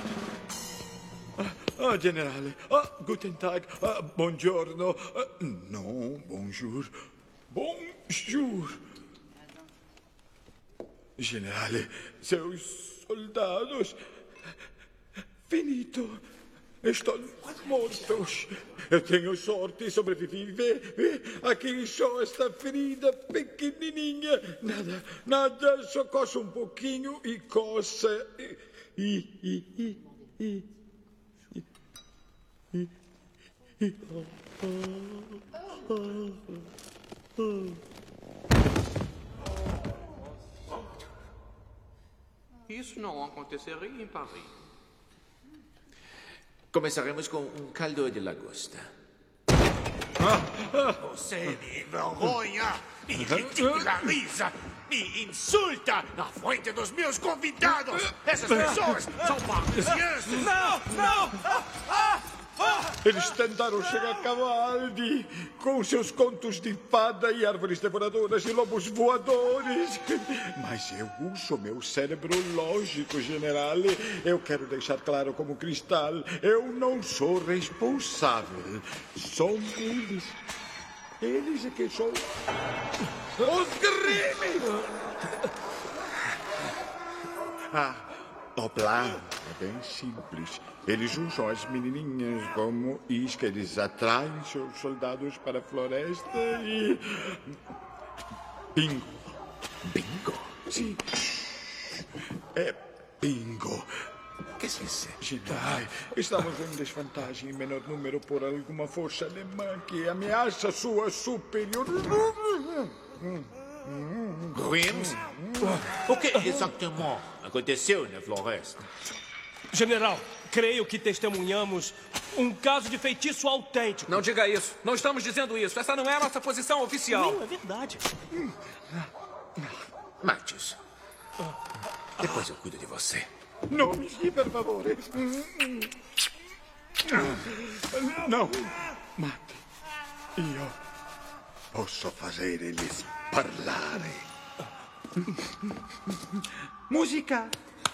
Generale. Guten Tag. Buongiorno. Non, bonjour. Bonjour. Generale, seus soldados. Finito. Estão mortos. Eu tenho sorte e sobrevivi. Vê, aqui só esta ferida pequenininha. Nada, só coça um pouquinho e coça. Isso não aconteceria em Paris. Começaremos com um caldo de lagosta. Você me envergonha, me ridiculariza, me insulta na frente dos meus convidados. Essas pessoas são parisienses. Não! Eles tentaram chegar a Cavaldi com seus contos de fada e árvores devoradoras e lobos voadores. Mas eu uso meu cérebro lógico, generale. Eu quero deixar claro como cristal. Eu não sou responsável. São eles. Eles é que são os crimes. O plano é bem simples. Eles usam as menininhas como isca. Eles atraem seus soldados para a floresta e... Bingo. Bingo? Sim. É bingo. O que se diz? General, estamos em desvantagem em menor número por alguma força alemã que ameaça sua superioridade. Grims? O que exatamente aconteceu na floresta? General, creio que testemunhamos um caso de feitiço autêntico. Não diga isso. Não estamos dizendo isso. Essa não é a nossa posição oficial. Não, é verdade. Mate-os. Depois eu cuido de você. Não, per favore. Não, mate. Io posso fazer eles parlarem. Música.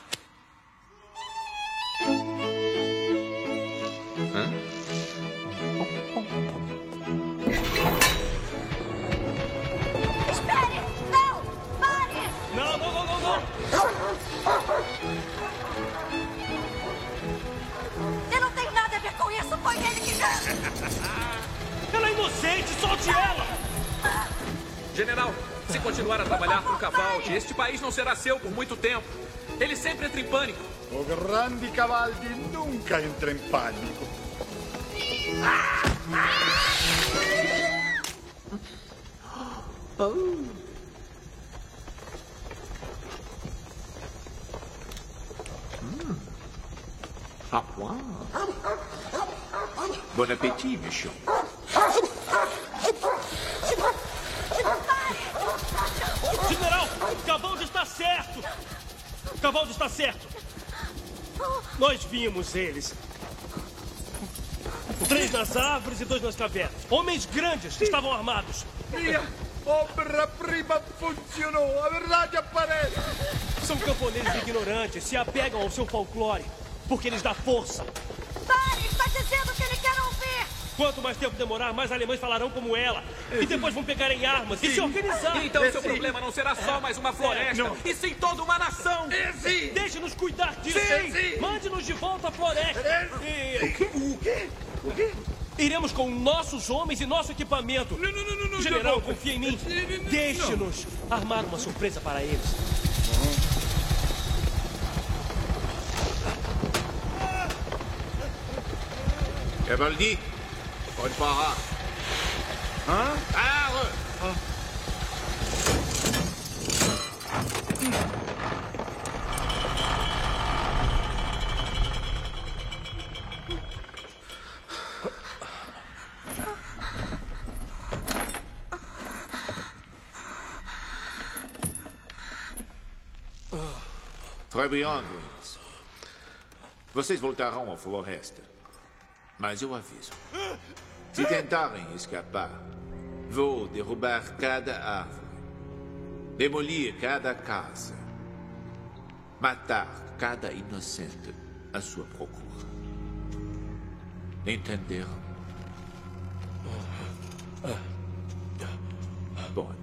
Espere! Não! Pare! Não! Eu não tenho nada a ver com isso! Foi ele que fez! Ela é inocente! Solte ela! General, se continuar a trabalhar com Cavaldi, este país não será seu por muito tempo. Ele sempre entra em pânico. O grande Cavaldi nunca entra em pânico. Bon appétit, méchant. General, Cavaldi está certo. Cavaldi está certo. Nós vimos eles. 3 nas árvores e 2 nas cavernas. Homens grandes, estavam armados. Minha obra-prima funcionou. A verdade aparece. São camponeses ignorantes, se apegam ao seu folclore, porque eles dão força. Pare, está dizendo o que ele quer ouvir. Quanto mais tempo demorar, mais alemães falarão como ela. E depois vão pegar em armas e se organizar. Então seu problema não será só mais uma floresta, e sim toda uma nação. Deixe-nos cuidar disso. Mande-nos de volta à floresta. O quê? Iremos com nossos homens e nosso equipamento. Não. General, confia em mim. Deixe-nos armar uma surpresa para eles. Cavaldi, pode parar. Très bien, Greens. Vocês voltarão à floresta. Mas eu aviso. Se tentarem escapar, vou derrubar cada árvore, demolir cada casa, matar cada inocente à sua procura. Entenderam? Bom.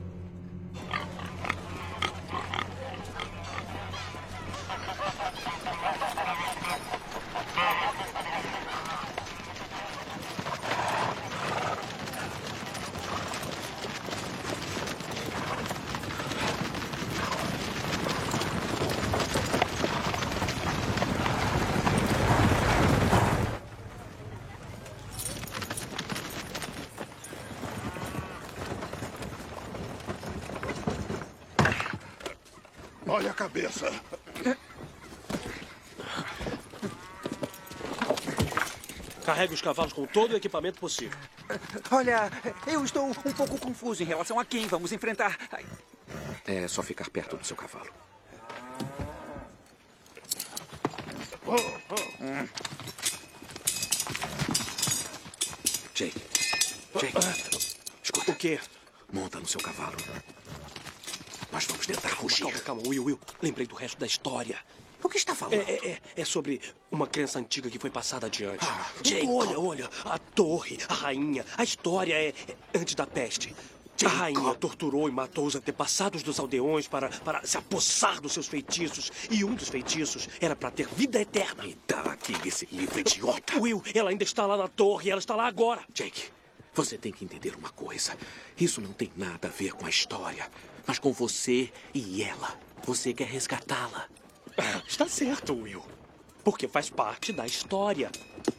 Olha a cabeça. Carregue os cavalos com todo o equipamento possível. Olha, eu estou um pouco confuso em relação a quem vamos enfrentar. É só ficar perto do seu cavalo. Jake. Escuta. O quê? Monta no seu cavalo. Nós vamos tentar fugir. Calma, Will. Lembrei do resto da história. O que está falando? É sobre uma crença antiga que foi passada adiante. Jake. Olha, a torre, a rainha. A história é antes da peste. A rainha torturou e matou os antepassados dos aldeões para se apossar dos seus feitiços. E um dos feitiços era para ter vida eterna. Me dá aqui esse livro, idiota. Will, ela ainda está lá na torre. Ela está lá agora. Jake, você tem que entender uma coisa. Isso não tem nada a ver com a história, mas com você e ela. Você quer resgatá-la. Está certo, Will. Porque faz parte da história.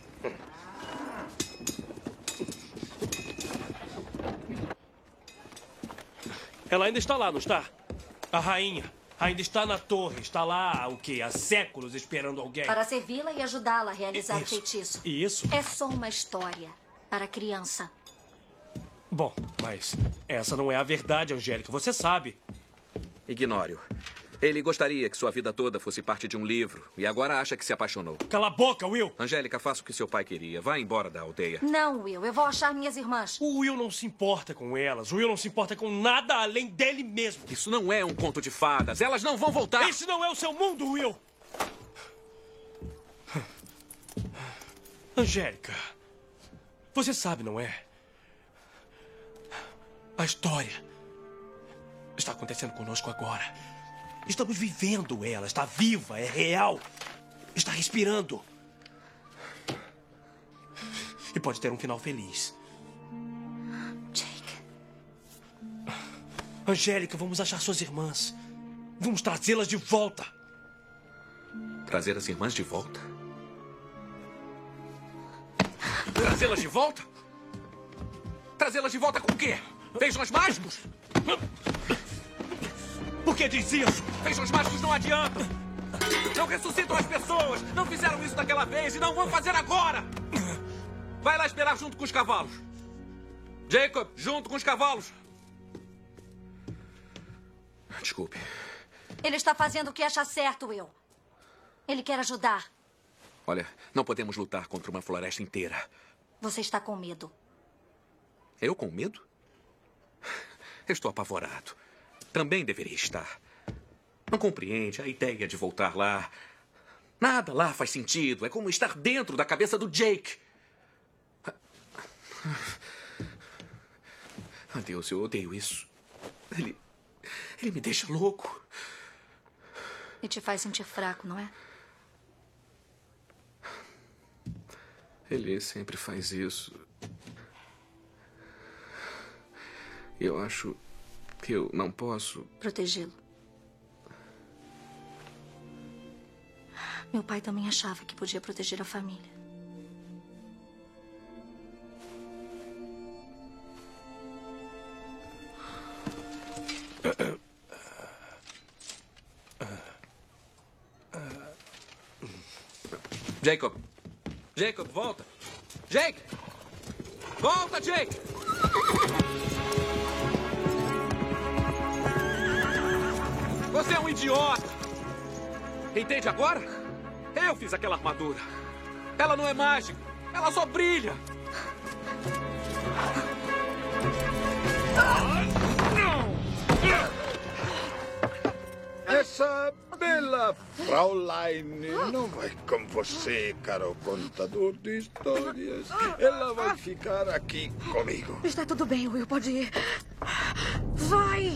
Ela ainda está lá, não está? A rainha ainda está na torre. Está lá, o quê? Há séculos esperando alguém. Para servi-la e ajudá-la a realizar o feitiço. Isso? É só uma história para criança. Bom, mas essa não é a verdade, Angélica. Você sabe. Ignore-o. Ele gostaria que sua vida toda fosse parte de um livro e agora acha que se apaixonou. Cala a boca, Will! Angélica, faça o que seu pai queria. Vá embora da aldeia. Não, Will. Eu vou achar minhas irmãs. O Will não se importa com elas. O Will não se importa com nada além dele mesmo. Isso não é um conto de fadas. Elas não vão voltar. Esse não é o seu mundo, Will! Angélica, você sabe, não é? A história está acontecendo conosco agora. Estamos vivendo ela. Está viva, é real. Está respirando. E pode ter um final feliz. Jake. Angélica, vamos achar suas irmãs. Vamos trazê-las de volta. Trazer as irmãs de volta? Trazê-las de volta? Trazê-las de volta com o quê? Feijões mágicos? Por que diz isso? Feijões mágicos não adiantam. Não ressuscitam as pessoas. Não fizeram isso daquela vez e não vão fazer agora. Vai lá esperar junto com os cavalos. Jacob, junto com os cavalos. Desculpe. Ele está fazendo o que acha certo, Will. Ele quer ajudar. Olha, não podemos lutar contra uma floresta inteira. Você está com medo. Eu com medo? Eu estou apavorado. Também deveria estar. Não compreende a ideia de voltar lá. Nada lá faz sentido. É como estar dentro da cabeça do Jake. Ah, Deus, eu odeio isso. Ele me deixa louco. E te faz sentir fraco, não é? Ele sempre faz isso. Eu acho que eu não posso protegê-lo. Meu pai também achava que podia proteger a família. Jacob! Jacob, volta! Jake! Volta, Jake! Você é um idiota! Entende agora? Eu fiz aquela armadura. Ela não é mágica. Ela só brilha. Essa bela Fraulein não vai com você, caro contador de histórias. Ela vai ficar aqui comigo. Está tudo bem, Will. Pode ir. Vai!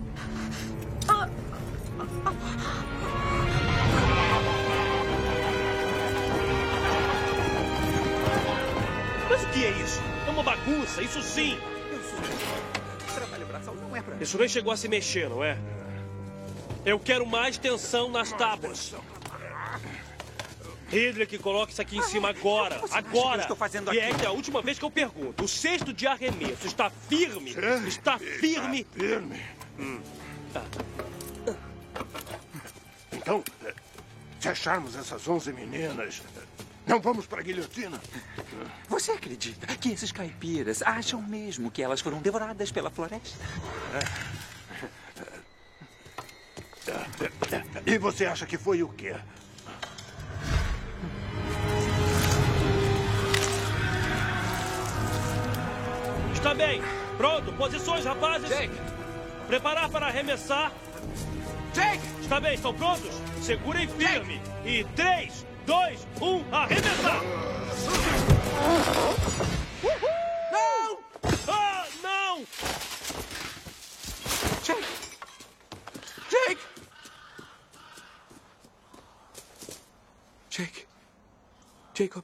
Mas o que é isso? É uma bagunça, isso sim. Trabalho braçal não é pra... Isso nem chegou a se mexer, não é? Eu quero mais tensão nas tábuas. Ridley, que coloque isso aqui em cima agora. Agora! Estou fazendo e aqui? esta é a última vez que eu pergunto. O cesto de arremesso está firme? Está firme? Está firme. Tá. Então, se acharmos essas 11 meninas, não vamos para a guilhotina? Você acredita que esses caipiras acham mesmo que elas foram devoradas pela floresta? E você acha que foi o quê? Está bem. Pronto. Posições, rapazes. Jake. Preparar para arremessar. Jake. Está bem. Estão prontos? Segurem firme. E 3, 2, 1, arremessar. Não! Ah, não! Jake! Jake! Jake! Jacob!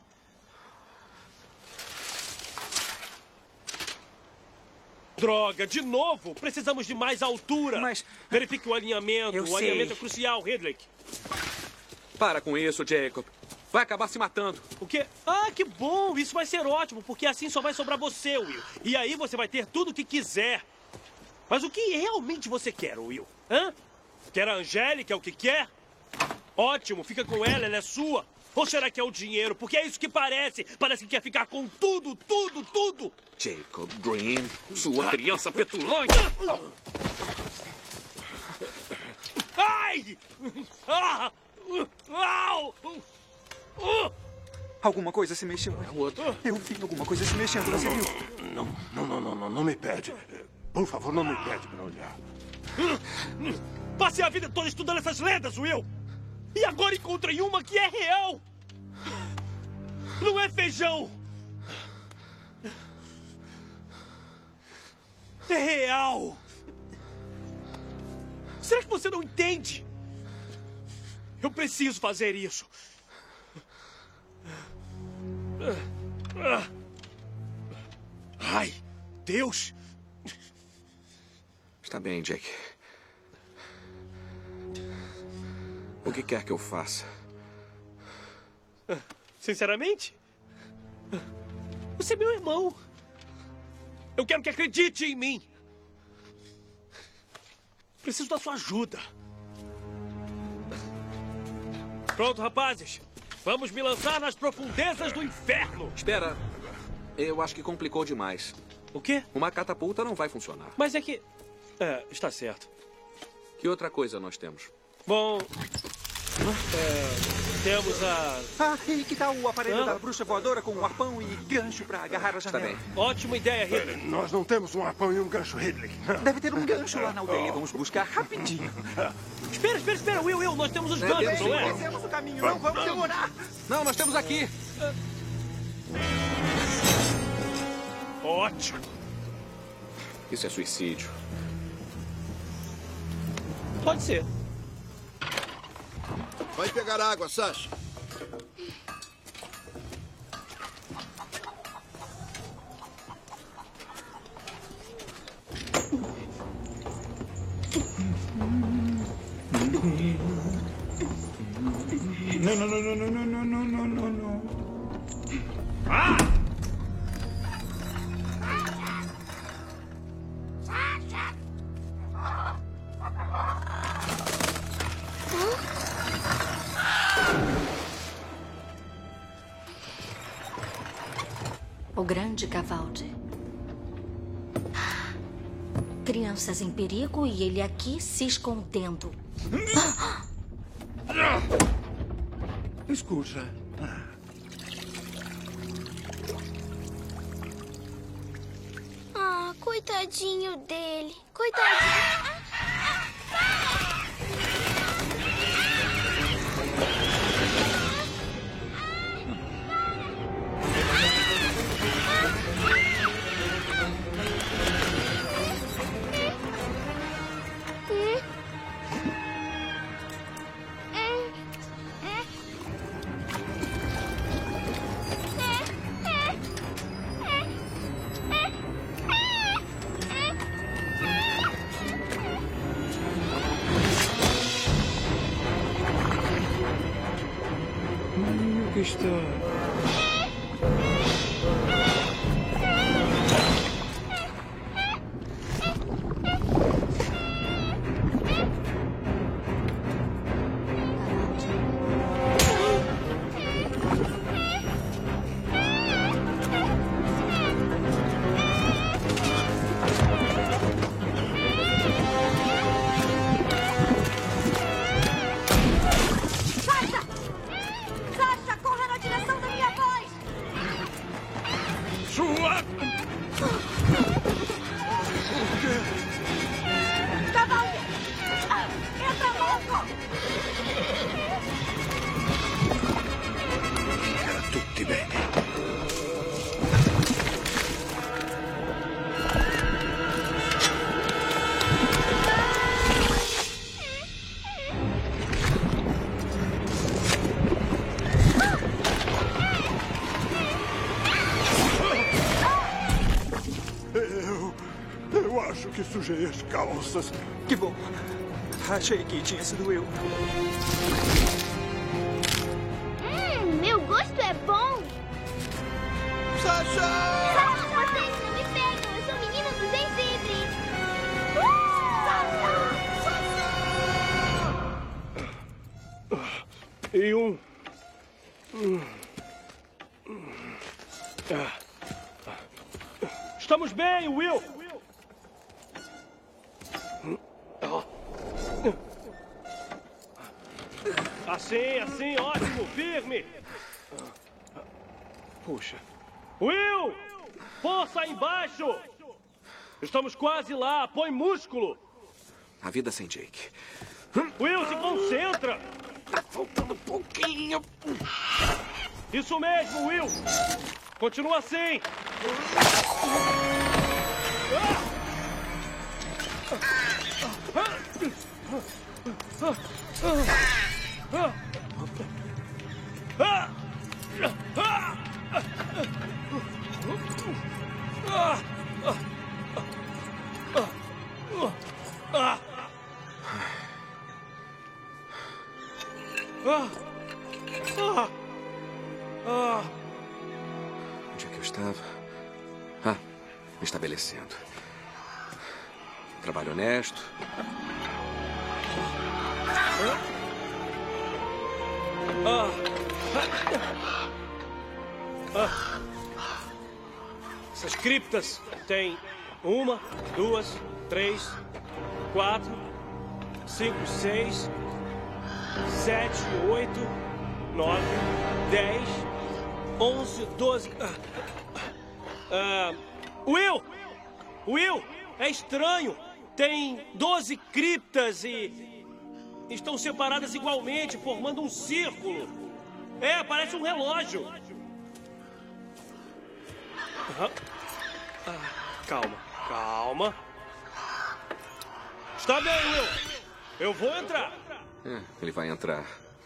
Droga, de novo! Precisamos de mais altura! Mas... Verifique o alinhamento. Eu o sei. alinhamento é crucial, Ridley. Para com isso, Jacob. Vai acabar se matando. O quê? Ah, que bom! Isso vai ser ótimo, porque assim só vai sobrar você, Will. E aí você vai ter tudo o que quiser. Mas o que realmente você quer, Will? Hã? Quer a Angélica, é o que quer? Ótimo, fica com ela, ela é sua. Ou será que é o dinheiro? Porque é isso que parece. Parece que quer ficar com tudo, tudo, tudo. Jacob Green, sua criança petulante. Ai! Ah! Au! Alguma coisa se mexeu. Eu vi alguma coisa se mexendo, você viu? Não me pede. Por favor, não me pede para olhar. Passei a vida toda estudando essas lendas, Will. E agora encontrei uma que é real. Não é feijão. É real. Será que você não entende? Eu preciso fazer isso. Ai, Deus. Está bem, Jake. O O que quer que eu faça? Sinceramente, você é meu irmão. Eu quero que acredite em mim. Preciso da sua ajuda. Pronto, rapazes. Vamos me lançar nas profundezas do inferno. Espera. Eu acho que complicou demais. O quê? Uma catapulta não vai funcionar. Mas é que... está certo. Que outra coisa nós temos? Bom... temos a... Ah, e que tal o aparelho da bruxa voadora com um arpão e gancho para agarrar a janela? Está bem. Ótima ideia, Ridley. Nós não temos um arpão e um gancho, Ridley. Deve ter um gancho lá na aldeia. Vamos buscar rapidinho. Espera, Will, nós temos os ganchos, não é? Conhecemos o caminho, não vamos demorar. Não, nós temos aqui. Ótimo. Isso é suicídio. Pode ser. Vai pegar água, Sasha. Não. Ah! O grande Cavaldi. Crianças em perigo e ele aqui se escondendo. Escuta. Ah, coitadinho dele. Coitadinho. Eu acho que sujei as calças. Que bom. Achei que tinha sido eu. Meu gosto é bom. Sasha! Vocês não me pegam. Eu sou o menino do gengibre. E um... Estamos bem, Will. Assim, ótimo, firme. Puxa. Will! Força aí embaixo! Estamos quase lá, põe músculo. A vida sem Jake. Will, se concentra. Tá faltando um pouquinho. Isso mesmo, Will. Continua assim. Onde é que eu estava? Ah, me estabelecendo. Trabalho honesto. Essas criptas têm 1, 2, 3, 4, 5, 6, 7, 8, 9, 10, 11, 12... Will, é estranho. Tem 12 criptas e estão separadas igualmente, formando um círculo. Parece um relógio. Calma. Está bem, Will. Eu vou entrar. Ele vai entrar.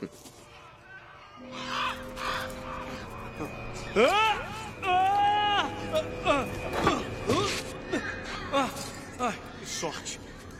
Ai, que sorte.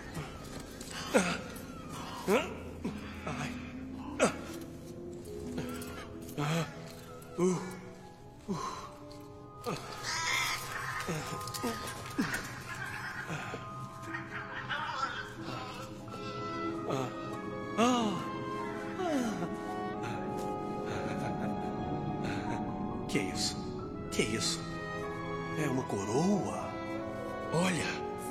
Que isso? É uma coroa? Olha,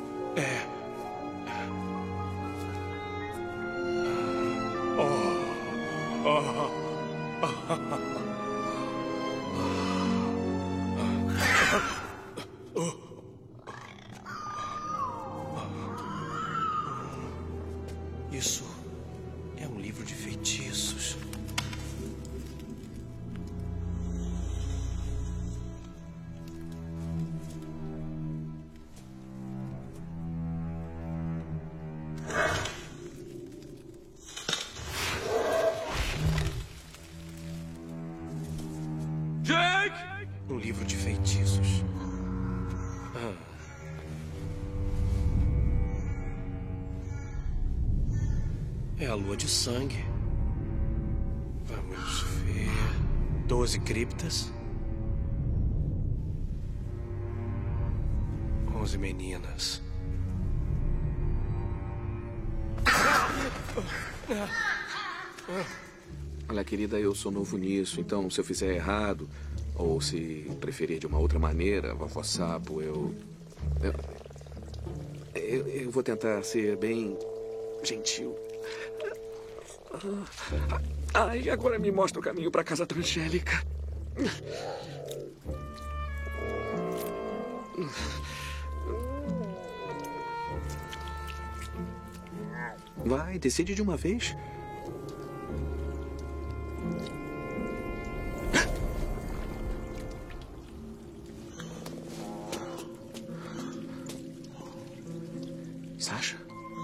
Isso é um livro de feitiços. Jake! Um livro de feitiços. É a lua de sangue. Vamos ver. 12 criptas. 11 meninas. Olha, querida, eu sou novo nisso, então se eu fizer errado, ou se preferir de uma outra maneira, vovó Sapo, eu vou tentar ser bem gentil. Ai, agora me mostra o caminho para a casa da Angélica. Vai, decide de uma vez. Sasha?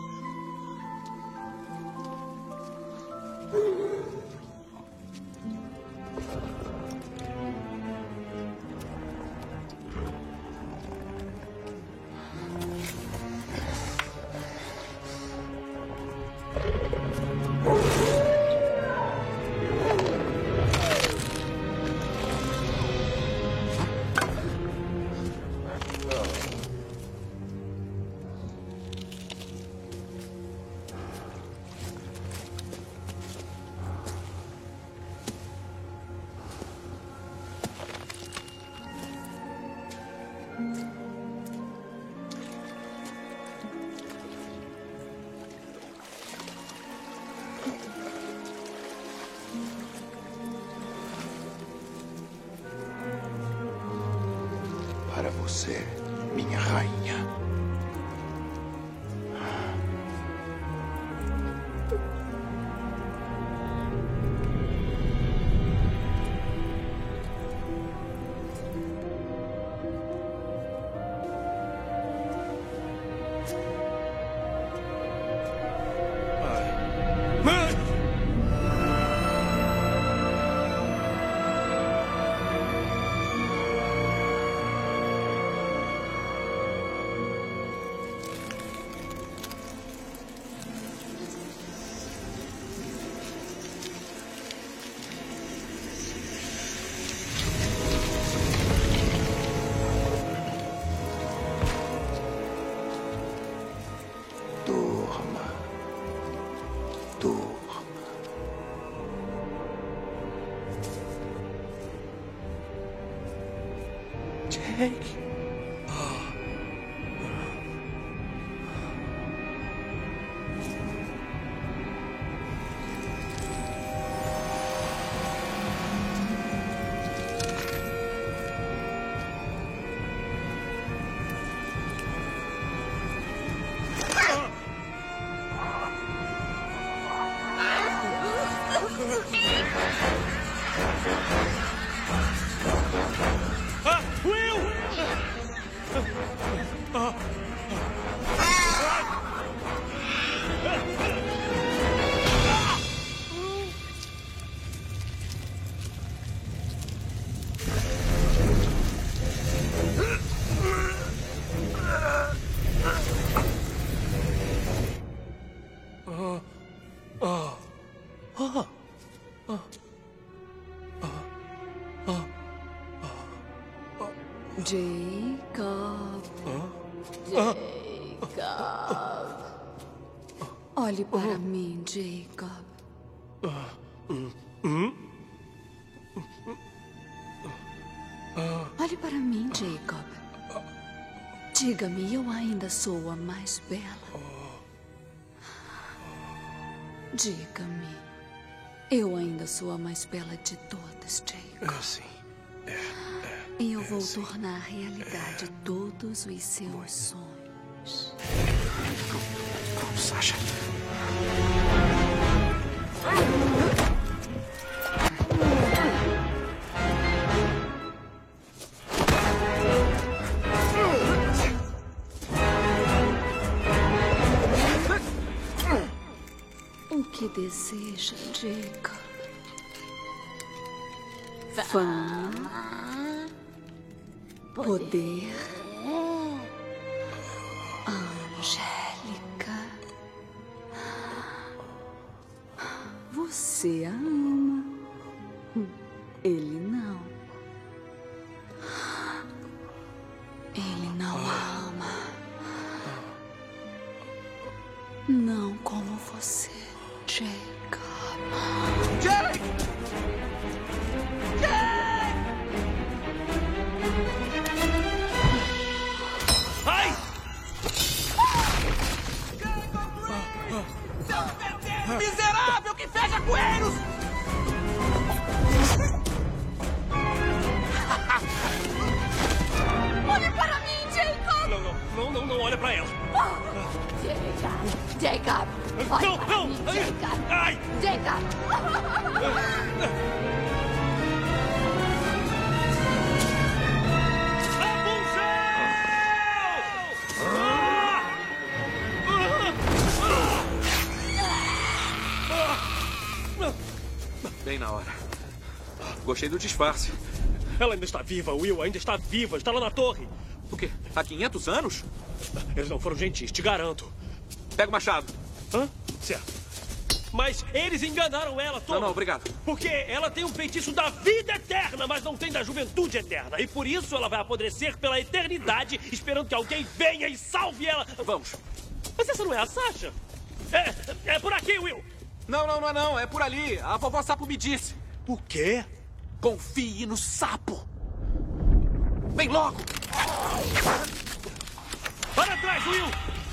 Para você, minha rainha. Jake. Jacob. Jacob. Olhe para mim, Jacob. Olhe para mim, Jacob. Diga-me, eu ainda sou a mais bela? Diga-me, eu ainda sou a mais bela de todas, Jacob. Sim. E eu vou tornar realidade todos os seus sonhos. Vamos, Sasha. O que deseja, Jacob? Fama. Poder. Angélica. Você a ama. Ele não. Ele não a ama. Não como você, Jacob. Jake! Ai! Miserável que fecha coelhos! Olhe para mim, Jacob! Não olha pra ela. Jacob! Olhe Não, para não! mim, Jacob! Ai! Jacob! Bem na hora. Gostei do disfarce. Ela ainda está viva, Will. Ainda está viva. Está lá na torre. O quê? Há 500 anos? Eles não foram gentis, te garanto. Pega o machado. Hã? Certo. Mas eles enganaram ela, Tom. Não, obrigado. Porque ela tem um feitiço da vida eterna, mas não tem da juventude eterna. E por isso ela vai apodrecer pela eternidade, esperando que alguém venha e salve ela. Vamos. Mas essa não é a Sasha? É por aqui, Will. Não. É por ali. A vovó Sapo me disse. O quê? Confie no sapo. Vem logo. Para trás, Will.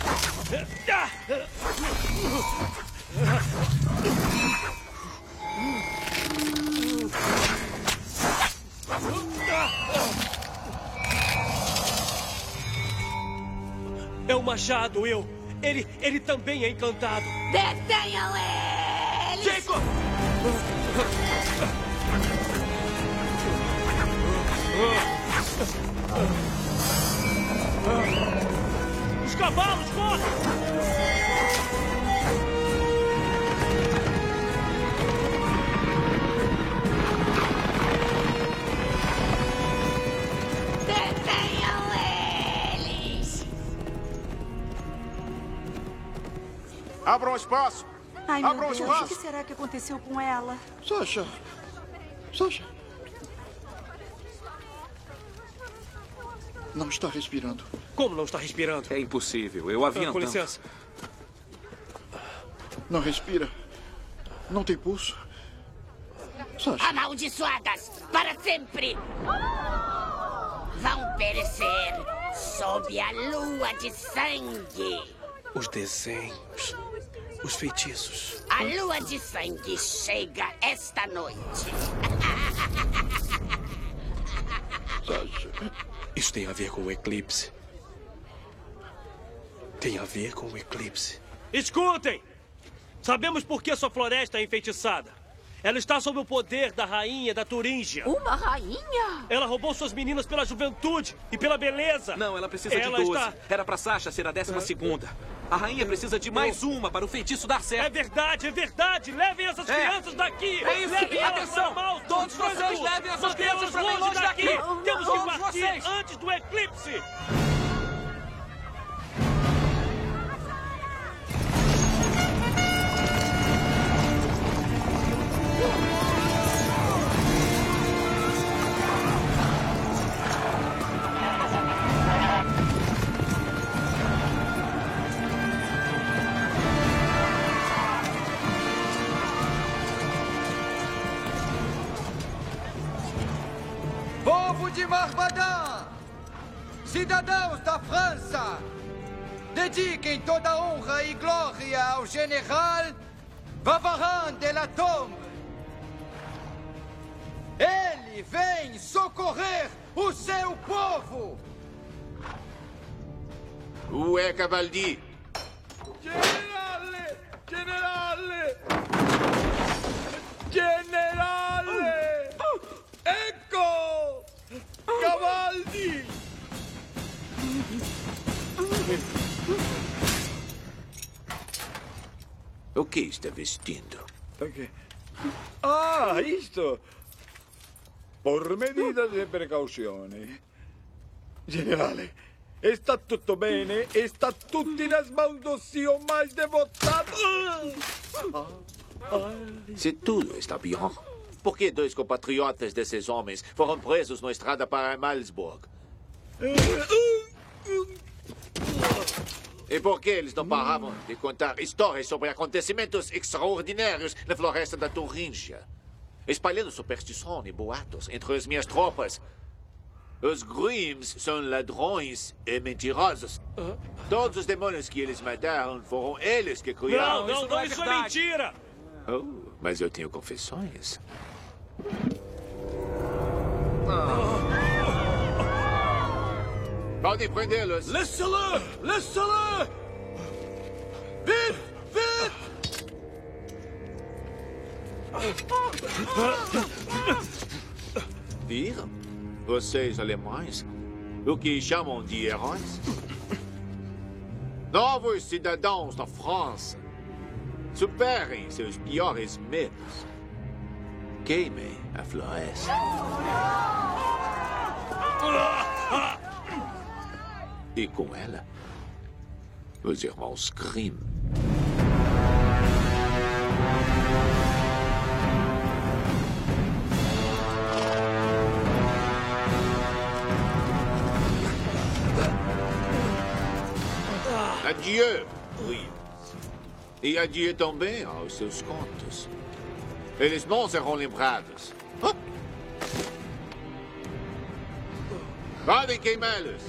É o machado, Will. Ele também é encantado. Detenham eles! Jacob! Os cavalos, corre! Abram espaço! Ai, meu Abram Deus, espaço! o que será que aconteceu com ela? Sasha! Não está respirando. Como não está respirando? É impossível. Eu havia Com licença. Não respira. Não tem pulso. Sasha. Amaldiçoadas! Para sempre! Vão perecer sob a lua de sangue. Os desenhos, os feitiços. A lua de sangue chega esta noite. Isso tem a ver com o eclipse. Tem a ver com o eclipse. Escutem! Sabemos por que sua floresta é enfeitiçada. Ela está sob o poder da rainha da Turíngia. Uma rainha? Ela roubou suas meninas pela juventude e pela beleza. Não, ela precisa de 12. Era pra Sasha ser a 12ª. A rainha precisa de mais uma para o feitiço dar certo. É verdade, é verdade. Levem essas crianças daqui. É isso. Levem elas Atenção. para mal. Todos vocês levem essas crianças para bem longe daqui. Temos que Todos partir vocês. antes do eclipse. Povo de Marbadan, cidadãos da França, dediquem toda a honra e glória ao general Bavarin de la Tombe. Ele vem socorrer o seu povo. Où est Cavaldi? Generale! Generale! Generale! Ecco! Cavaldi! O que está vestindo? Ok. Ah, isto! Por medida de precauzione. Generale, está tutto bene? Está tutti nas mãos do senhor mais devotado? Se tudo está bem, por que 2 compatriotas desses homens foram presos na estrada para Malmsburg? E por que eles não paravam de contar histórias sobre acontecimentos extraordinários na floresta da Turíngia, espalhando superstição e boatos entre as minhas tropas? Os Grimms são ladrões e mentirosos. Todos os demônios que eles mataram foram eles que criaram. Não, isso é mentira! Oh, mas eu tenho confissões. Podem prendê-los. Laissez-le! Laissez-le! Vite! Vite! Viram? Vocês alemães, o que chamam de heróis? Novos cidadãos da França, superem seus piores medos. Queimem a floresta. E com ela, os irmãos Grimm. Adieu, Grimm. E adieu também aos seus contos. Eles não serão lembrados. Podem queimá-los.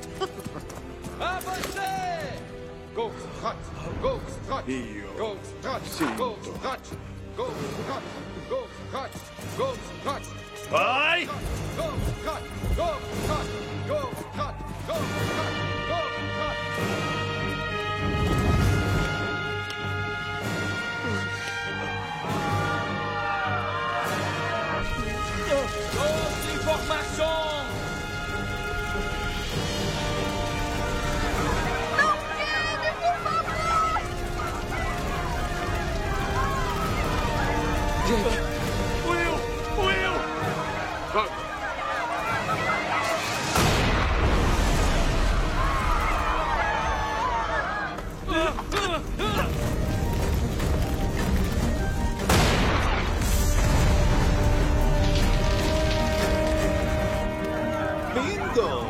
Avancez! Ghost-Trot! Ghost-Trot! Ghost-Trot! Ghost-Trot! Ghost-Trot! Ghost-Trot! Ghost-Trot! Vai! Ghost-Trot! Ghost-Trot! Ghost-Trot! Ghost-Trot! Informação! Will! Bingo!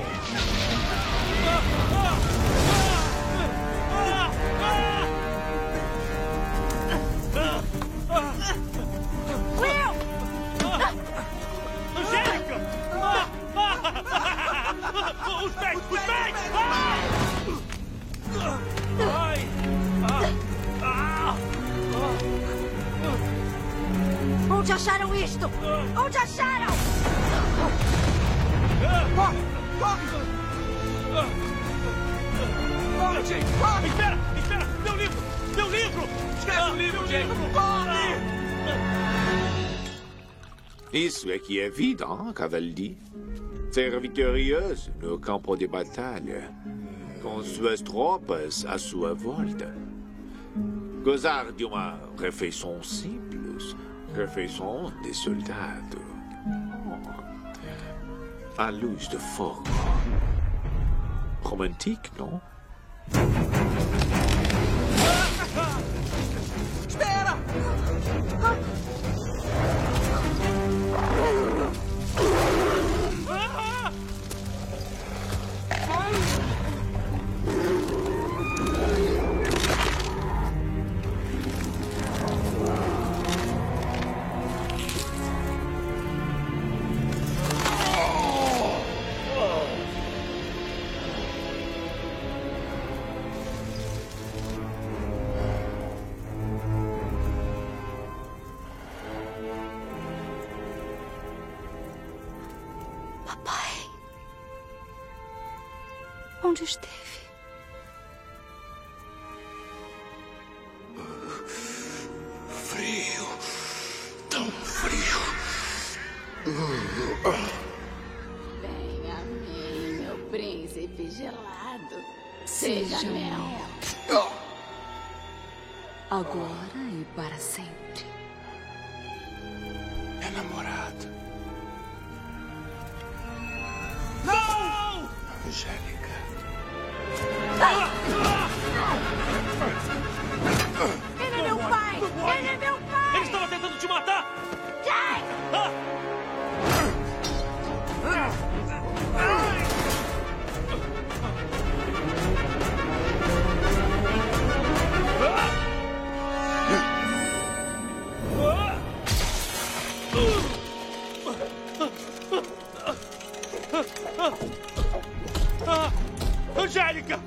Angélica! acharam isto? Onde acharam? Corre! Corre, Jake! Corre! Espera! Meu livro! Esquece o livro, Jake! Corre! Isso é que é vida, hein, cavalier? Ser vitorioso no campo de batalha, com suas tropas à sua volta. Gozar de uma refeição simples, refeição de soldado. À luz de fogo. Romantique, não? Espera! Papai, onde esteve? Frio. Tão frio. Venha a mim, meu príncipe gelado. Seja mel. Agora e para sempre. É namorado. Não! Angélica. Ele é meu pai! Ele é meu pai! Ele estava tentando te matar! Jake! Angélica!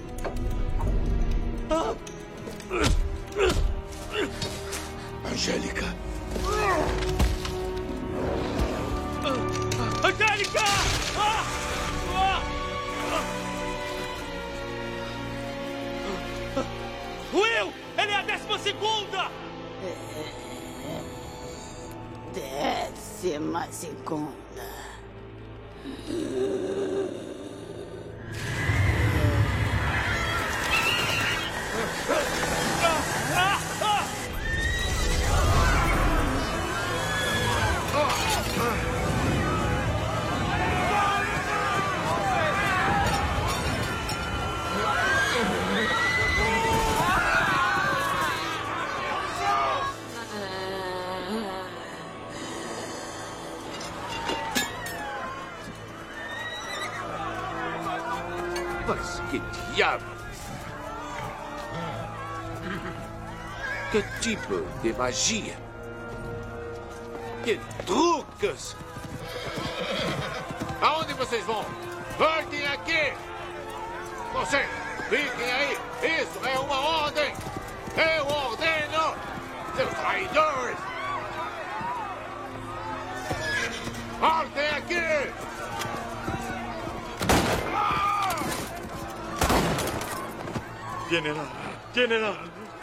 Angélica. Angélica! Will! Ele é a 12ª! 12ª. Mas que diabo? Que tipo de magia? Que truques? Aonde vocês vão? Voltem aqui! Vocês, fiquem aí! Isso é uma ordem! Eu ordeno! Seus traidores! Voltem aqui! General!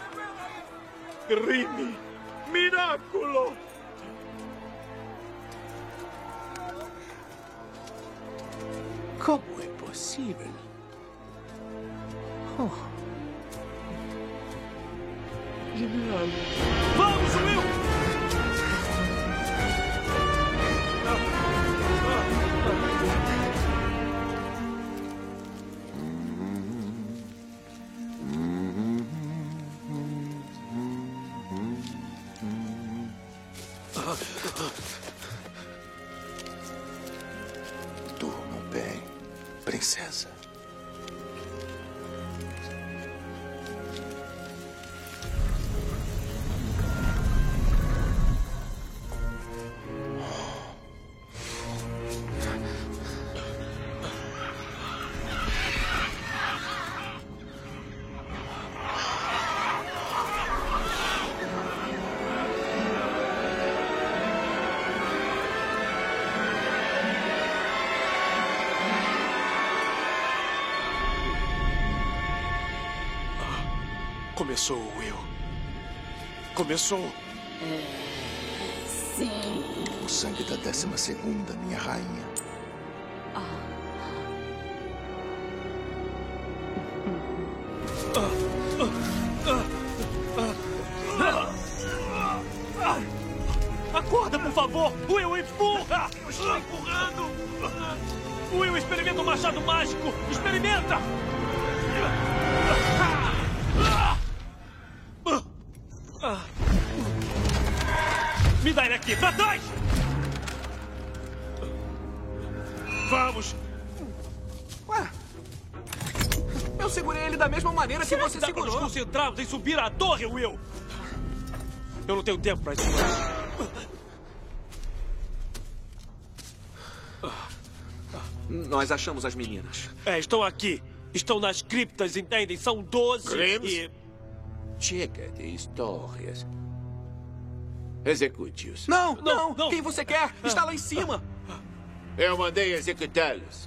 Rimi! Miracolo! Como é possível? Oh. General! Vamos, Will! Durmam bem, princesa. Começou, Will. Começou. Sim. O sangue da 12ª, minha rainha. Acorda, por favor! Will, empurra! Eu estou empurrando! Will, experimenta o machado mágico! Experimenta! Me dá ele aqui! Pra trás! Vamos! Ué? Eu segurei ele da mesma maneira que você segurou. Nos concentrarmos em subir a torre, Will! Eu não tenho tempo pra isso. Nós achamos as meninas. Estão aqui. Estão nas criptas, entendem? São 12 Grims? Chega de histórias. Execute-os. Não! Quem você quer? Está lá em cima. Eu mandei executá-los.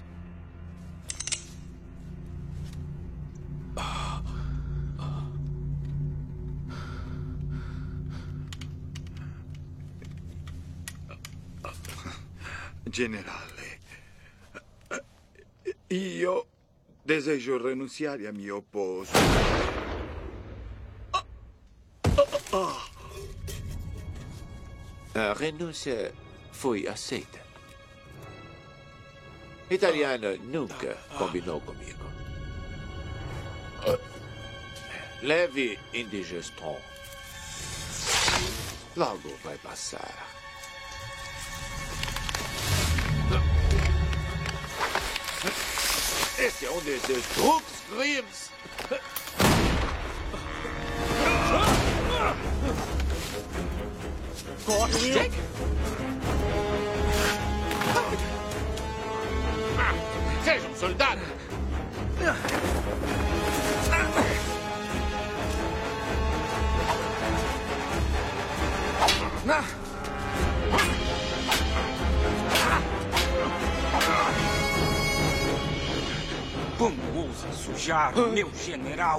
Generale, io desejo renunciare a mio posto. A renúncia foi aceita. Italiana nunca combinou comigo. Leve indigestão. Logo vai passar. Esse é um desses truques, Grims. Corre, Jake! Seja um soldado! Como ousa sujar o meu general?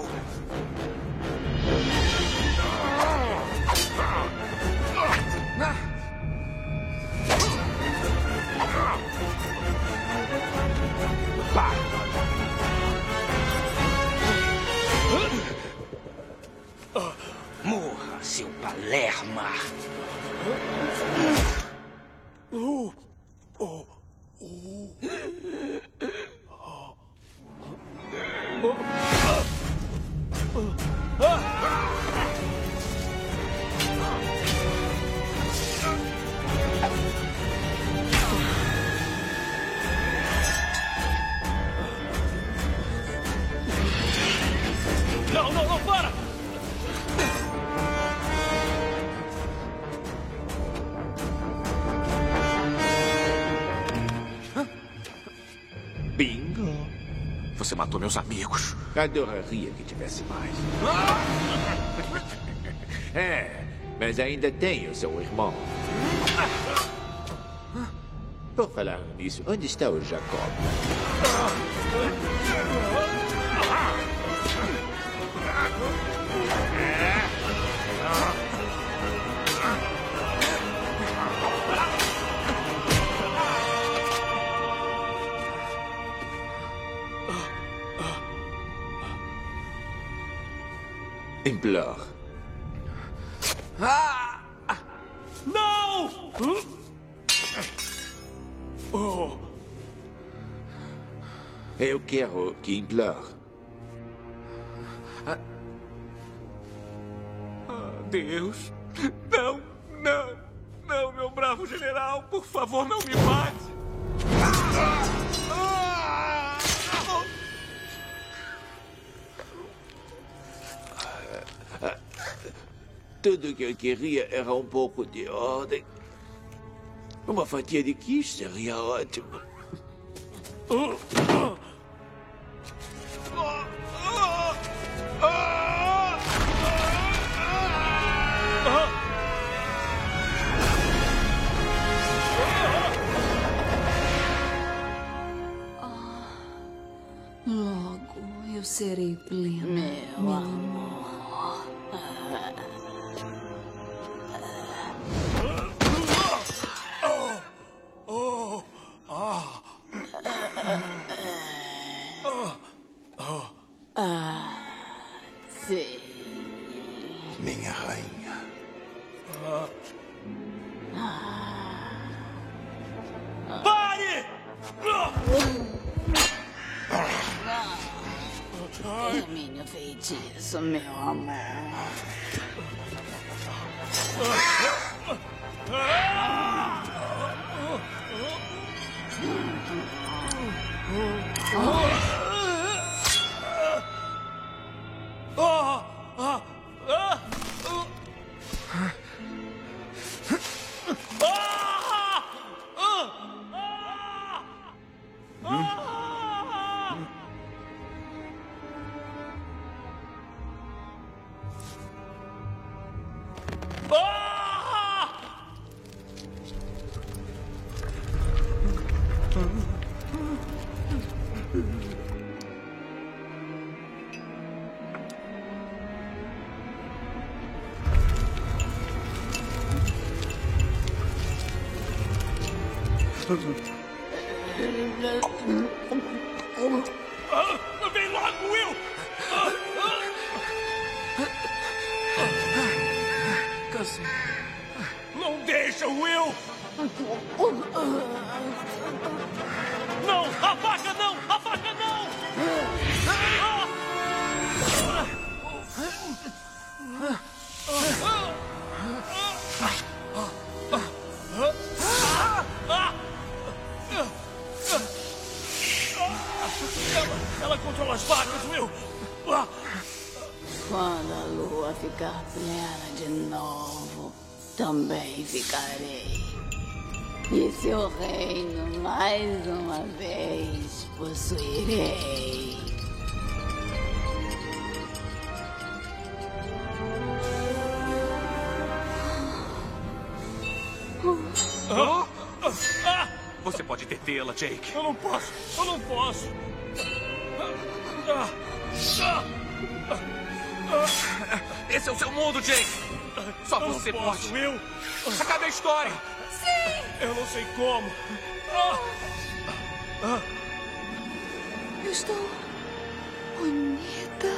Morra, seu Palerma! Não, para! Bingo! Você matou meus amigos. Adoraria que tivesse mais. Mas ainda tenho seu irmão. Por falar nisso, onde está o Jacob? Implore. Não! Eu quero que Implore. Deus. Não, meu bravo general. Por favor, não me mate. Tudo que eu queria era um pouco de ordem. Uma fatia de quiche seria ótimo. Logo eu serei plena, meu amor. Termine o feitiço, meu amor. Vem logo, Will! Cansei. Não deixa, Will! Não! A faca não! A faca não! Ela controla as facas, Will! Quando a lua ficar plena de novo, também ficarei. E seu reino mais uma vez possuirei. Você pode detê-la, Jake. Eu não posso! Eu não posso! Esse é o seu mundo, Jake. Só eu você não posso, pode. Will! Acabe a história. Sim! Eu não sei como. Eu estou bonita.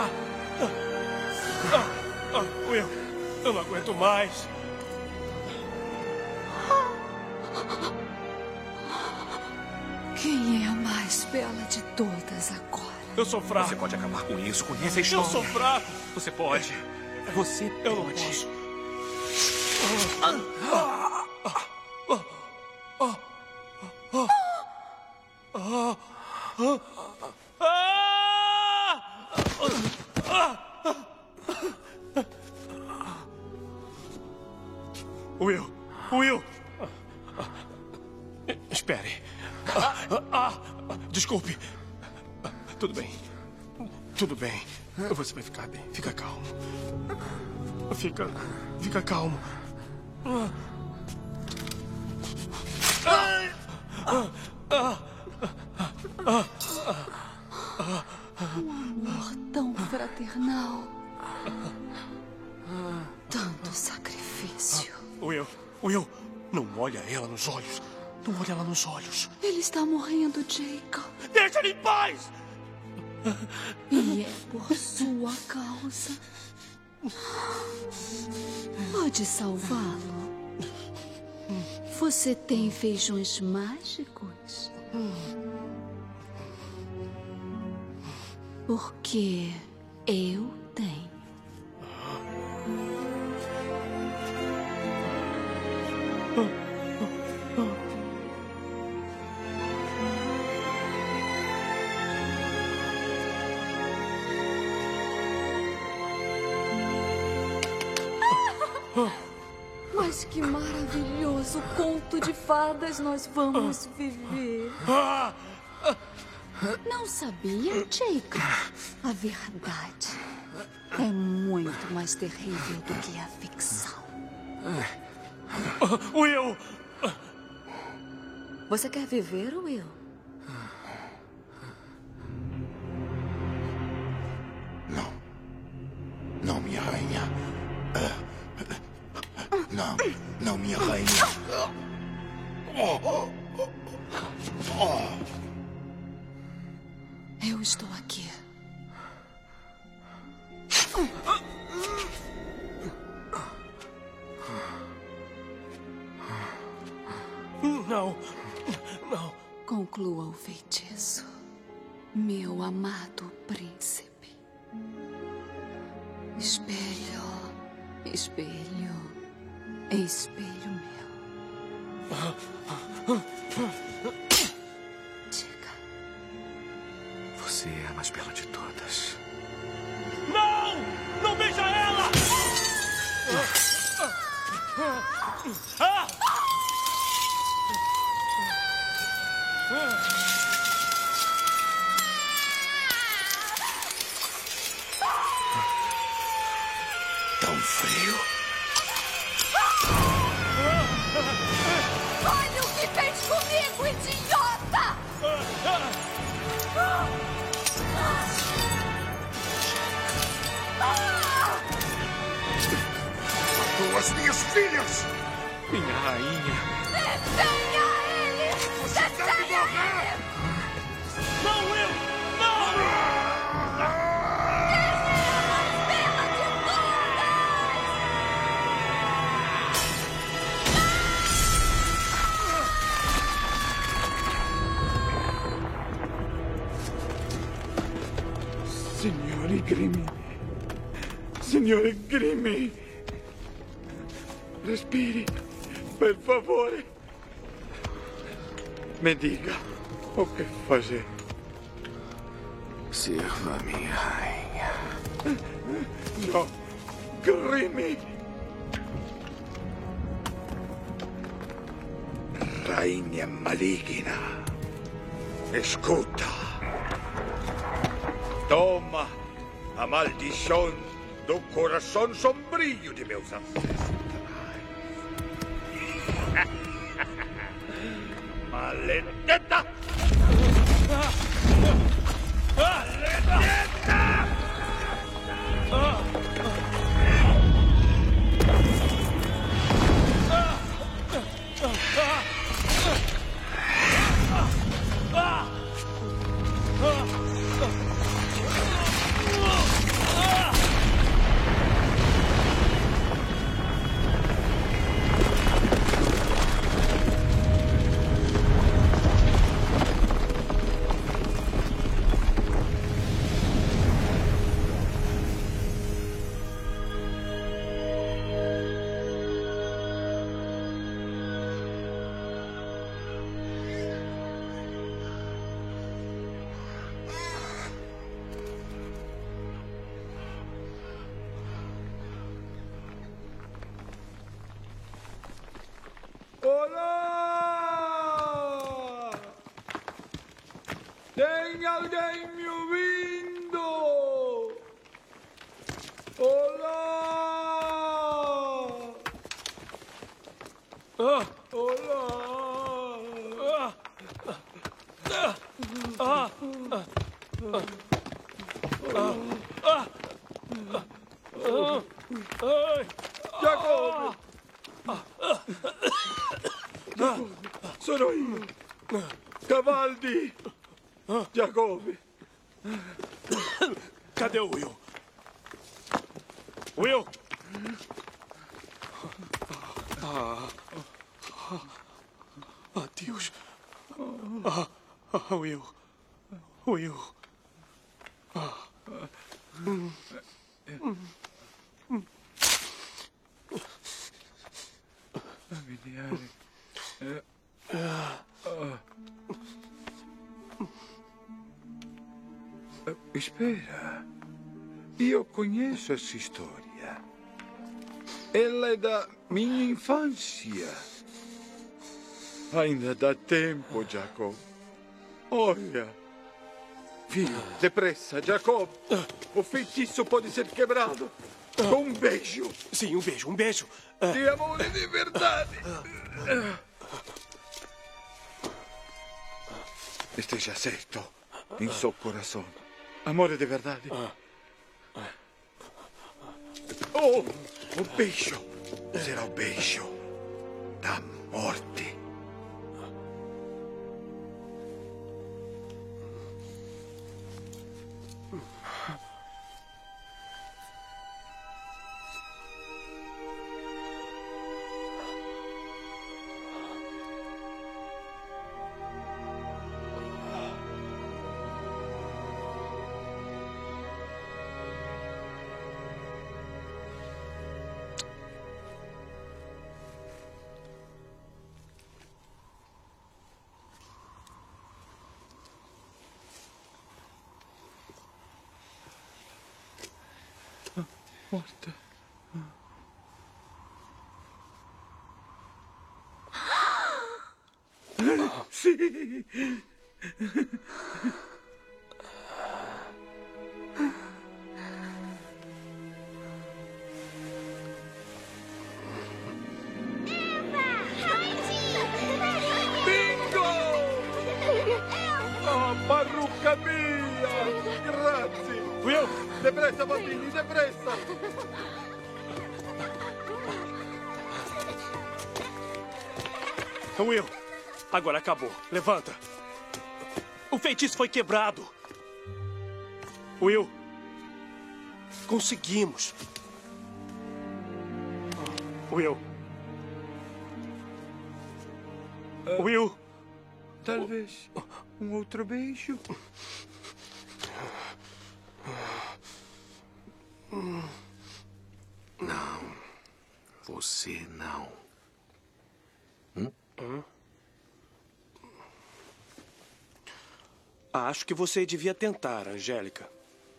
Will, eu não aguento mais. Quem é a mais bela de todas agora? Eu sou fraco. Você pode acabar com isso. Conhece a história. Eu sou fraco. Você pode. Você Eu não pode. posso. Will! Espere. Desculpe. Tudo bem. Tudo bem. Você vai ficar bem. Fica calmo. Fica calmo. Um amor tão fraternal. Tanto sacrifício. Will, não olha ela nos olhos. Não olha ela nos olhos. Ele está morrendo, Jacob. Deixa ele em paz! E é por sua causa. Pode salvá-lo. Você tem feijões mágicos? Porque eu tenho. Mas que maravilhoso conto de fadas nós vamos viver. Não sabia, Jacob? A verdade é muito mais terrível do que a ficção. Will! Você quer viver, Will? Não, minha rainha. Não, minha rainha. Eu estou aqui. Conclua o feitiço, meu amado príncipe. Espelho, espelho, espelho meu. Diga. Você é a mais bela de todas. Não! Não beija ela! Tão frio. Olha o que fez comigo, idiota! Matou as minhas filhas! Minha rainha. Detenha ele! Detenha ele! Não, Will! Não! Signore Grimm. Signore Grimm. Respiri, per favore. Me diga o que fazer. Sirva a minha rainha. No, Grimm. Rainha maligna. Escuta. Toma a maldição do coração sombrio de meus ancestrais. Maledetta! Maledetta! Olá! Tem alguém me ouvindo? Olá! Olá! Jacob! Sono io! Cavaldi! Jacob! Cadê o Will? Will! Deus! Will! Will! Espera, io conheço essa história. Ela é da minha infância. Ainda dá tempo, Jacob. Olha. Filho, depressa, Jacob. O feitiço pode ser quebrado. Com um beijo. Sim, um beijo, um beijo. De amor e de verdade. Esteja certo em seu coração. Amor de verdade. Oh, o beijo será o beijo da morte. Morta. Sim. Parrucca mia! Grazie! Will! Depressa, bambini, depressa! Will, agora acabou. Levanta. O feitiço foi quebrado. Will, conseguimos. Will. Will. Talvez um outro beijo. Não. Você não. Acho que você devia tentar, Angélica.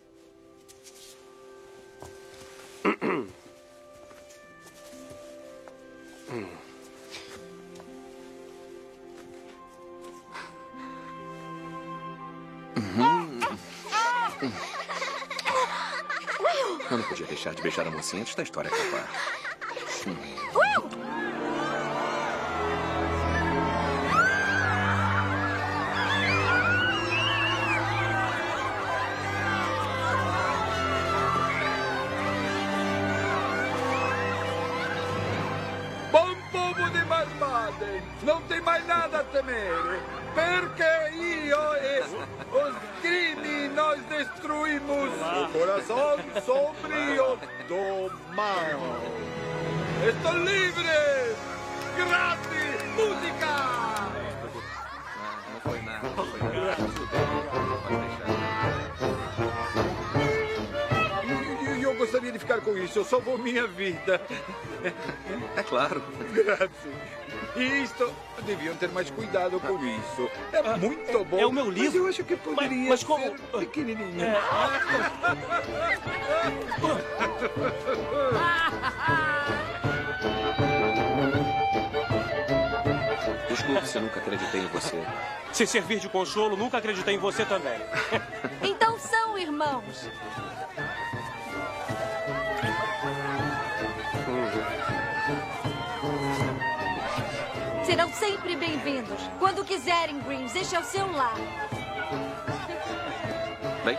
Eu não podia deixar de beijar a mocinha antes da história acabar. Will! Bom povo de Marmaden, não tem mais nada a temer, porque io e os Grimm nós destruímos o coração sombrio do mal. Estou livre! Grazie! Música! Não foi nada, não foi nada. Eu gostaria de ficar com isso, salvou minha vida. É claro. Grazie. E isto, deviam ter mais cuidado com isso. É muito bom. É o meu livro. Mas eu acho que poderia mas como... ser pequenininho. Desculpe se eu nunca acreditei em você. Se servir de consolo, nunca acreditei em você também. Então são irmãos. Serão sempre bem-vindos. Quando quiserem, Grimms, este é o seu lar. Bem,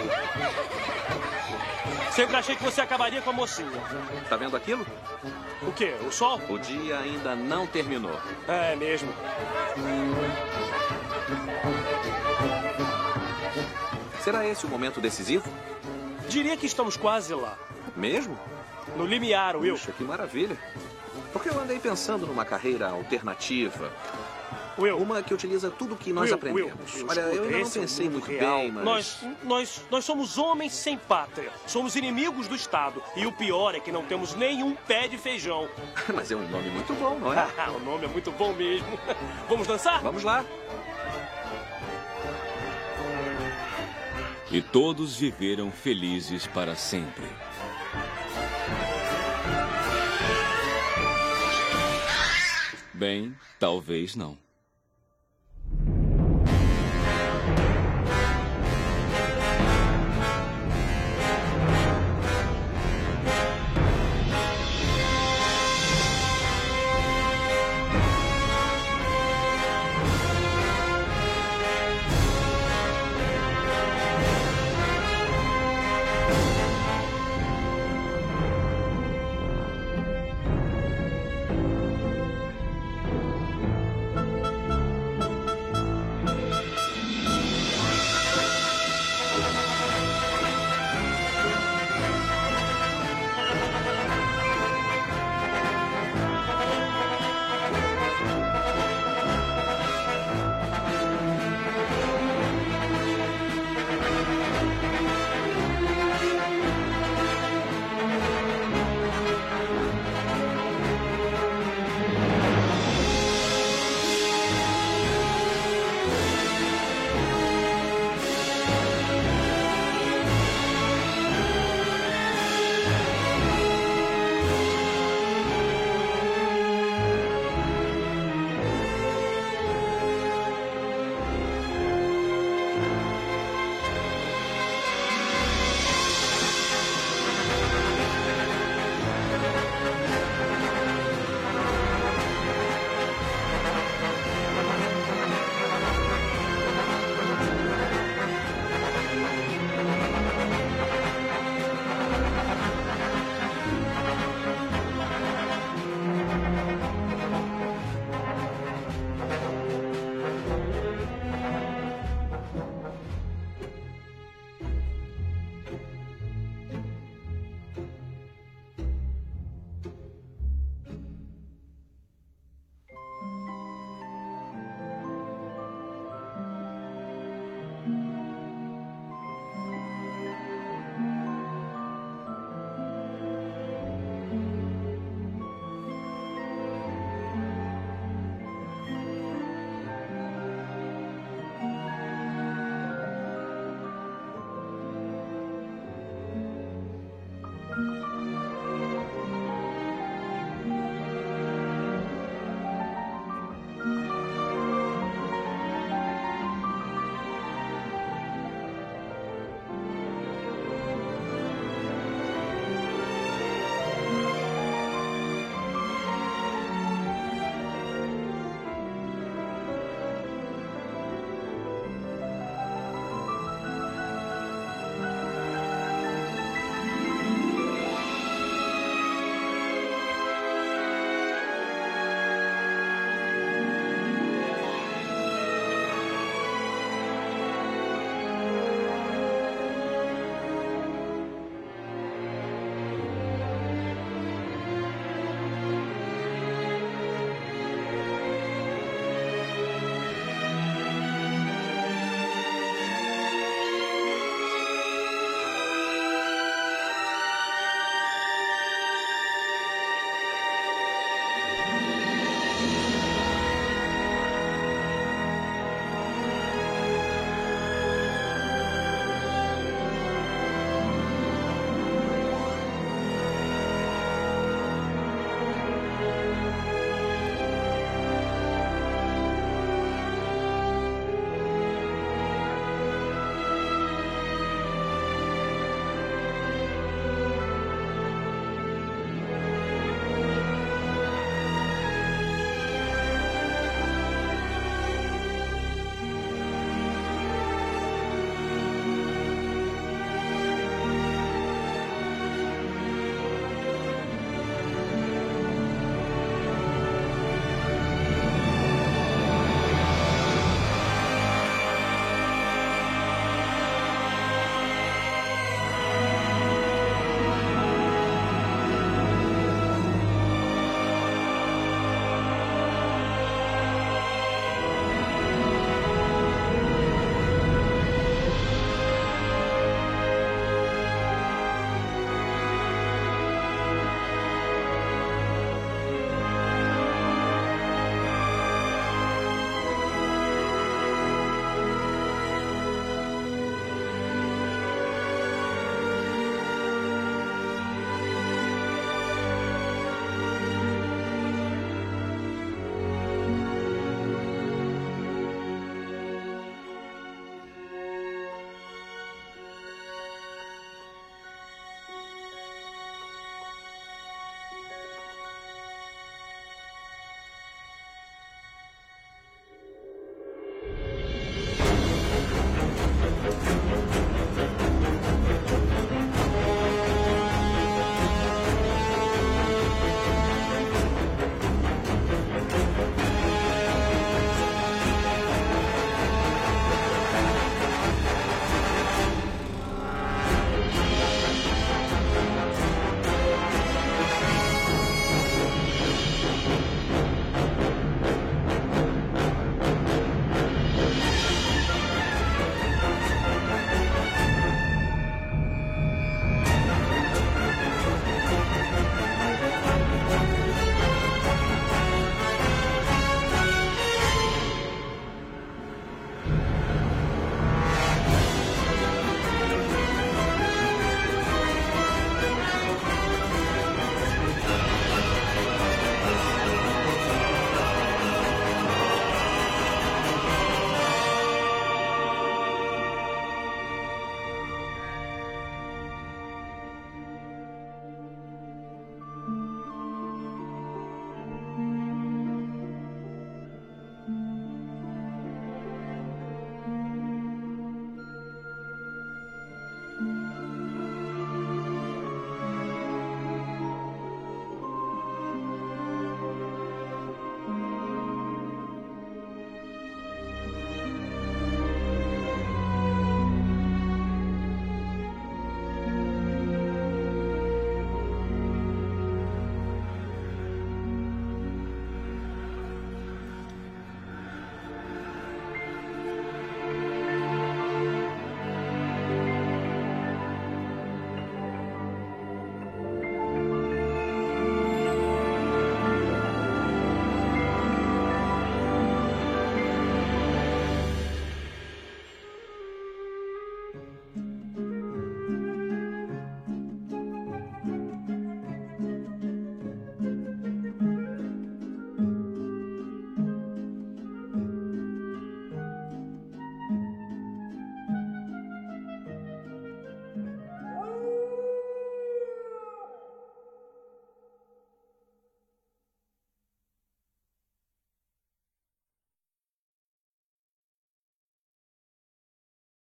Sempre achei que você acabaria com a mocinha. tá vendo aquilo? O quê? O sol? O dia ainda não terminou. É mesmo. Será esse o momento decisivo? Diria que estamos quase lá. Mesmo? No limiar, Will. Puxa, que maravilha. Porque eu andei pensando numa carreira alternativa. Will. Uma que utiliza tudo o que nós aprendemos. Olha, eu ainda não pensei muito bem, mas... Nós somos homens sem pátria. Somos inimigos do Estado. E o pior é que não temos nenhum pé de feijão. Mas é um nome muito bom, não é? O nome é muito bom mesmo. Vamos dançar? Vamos lá. E todos viveram felizes para sempre. Bem, talvez não.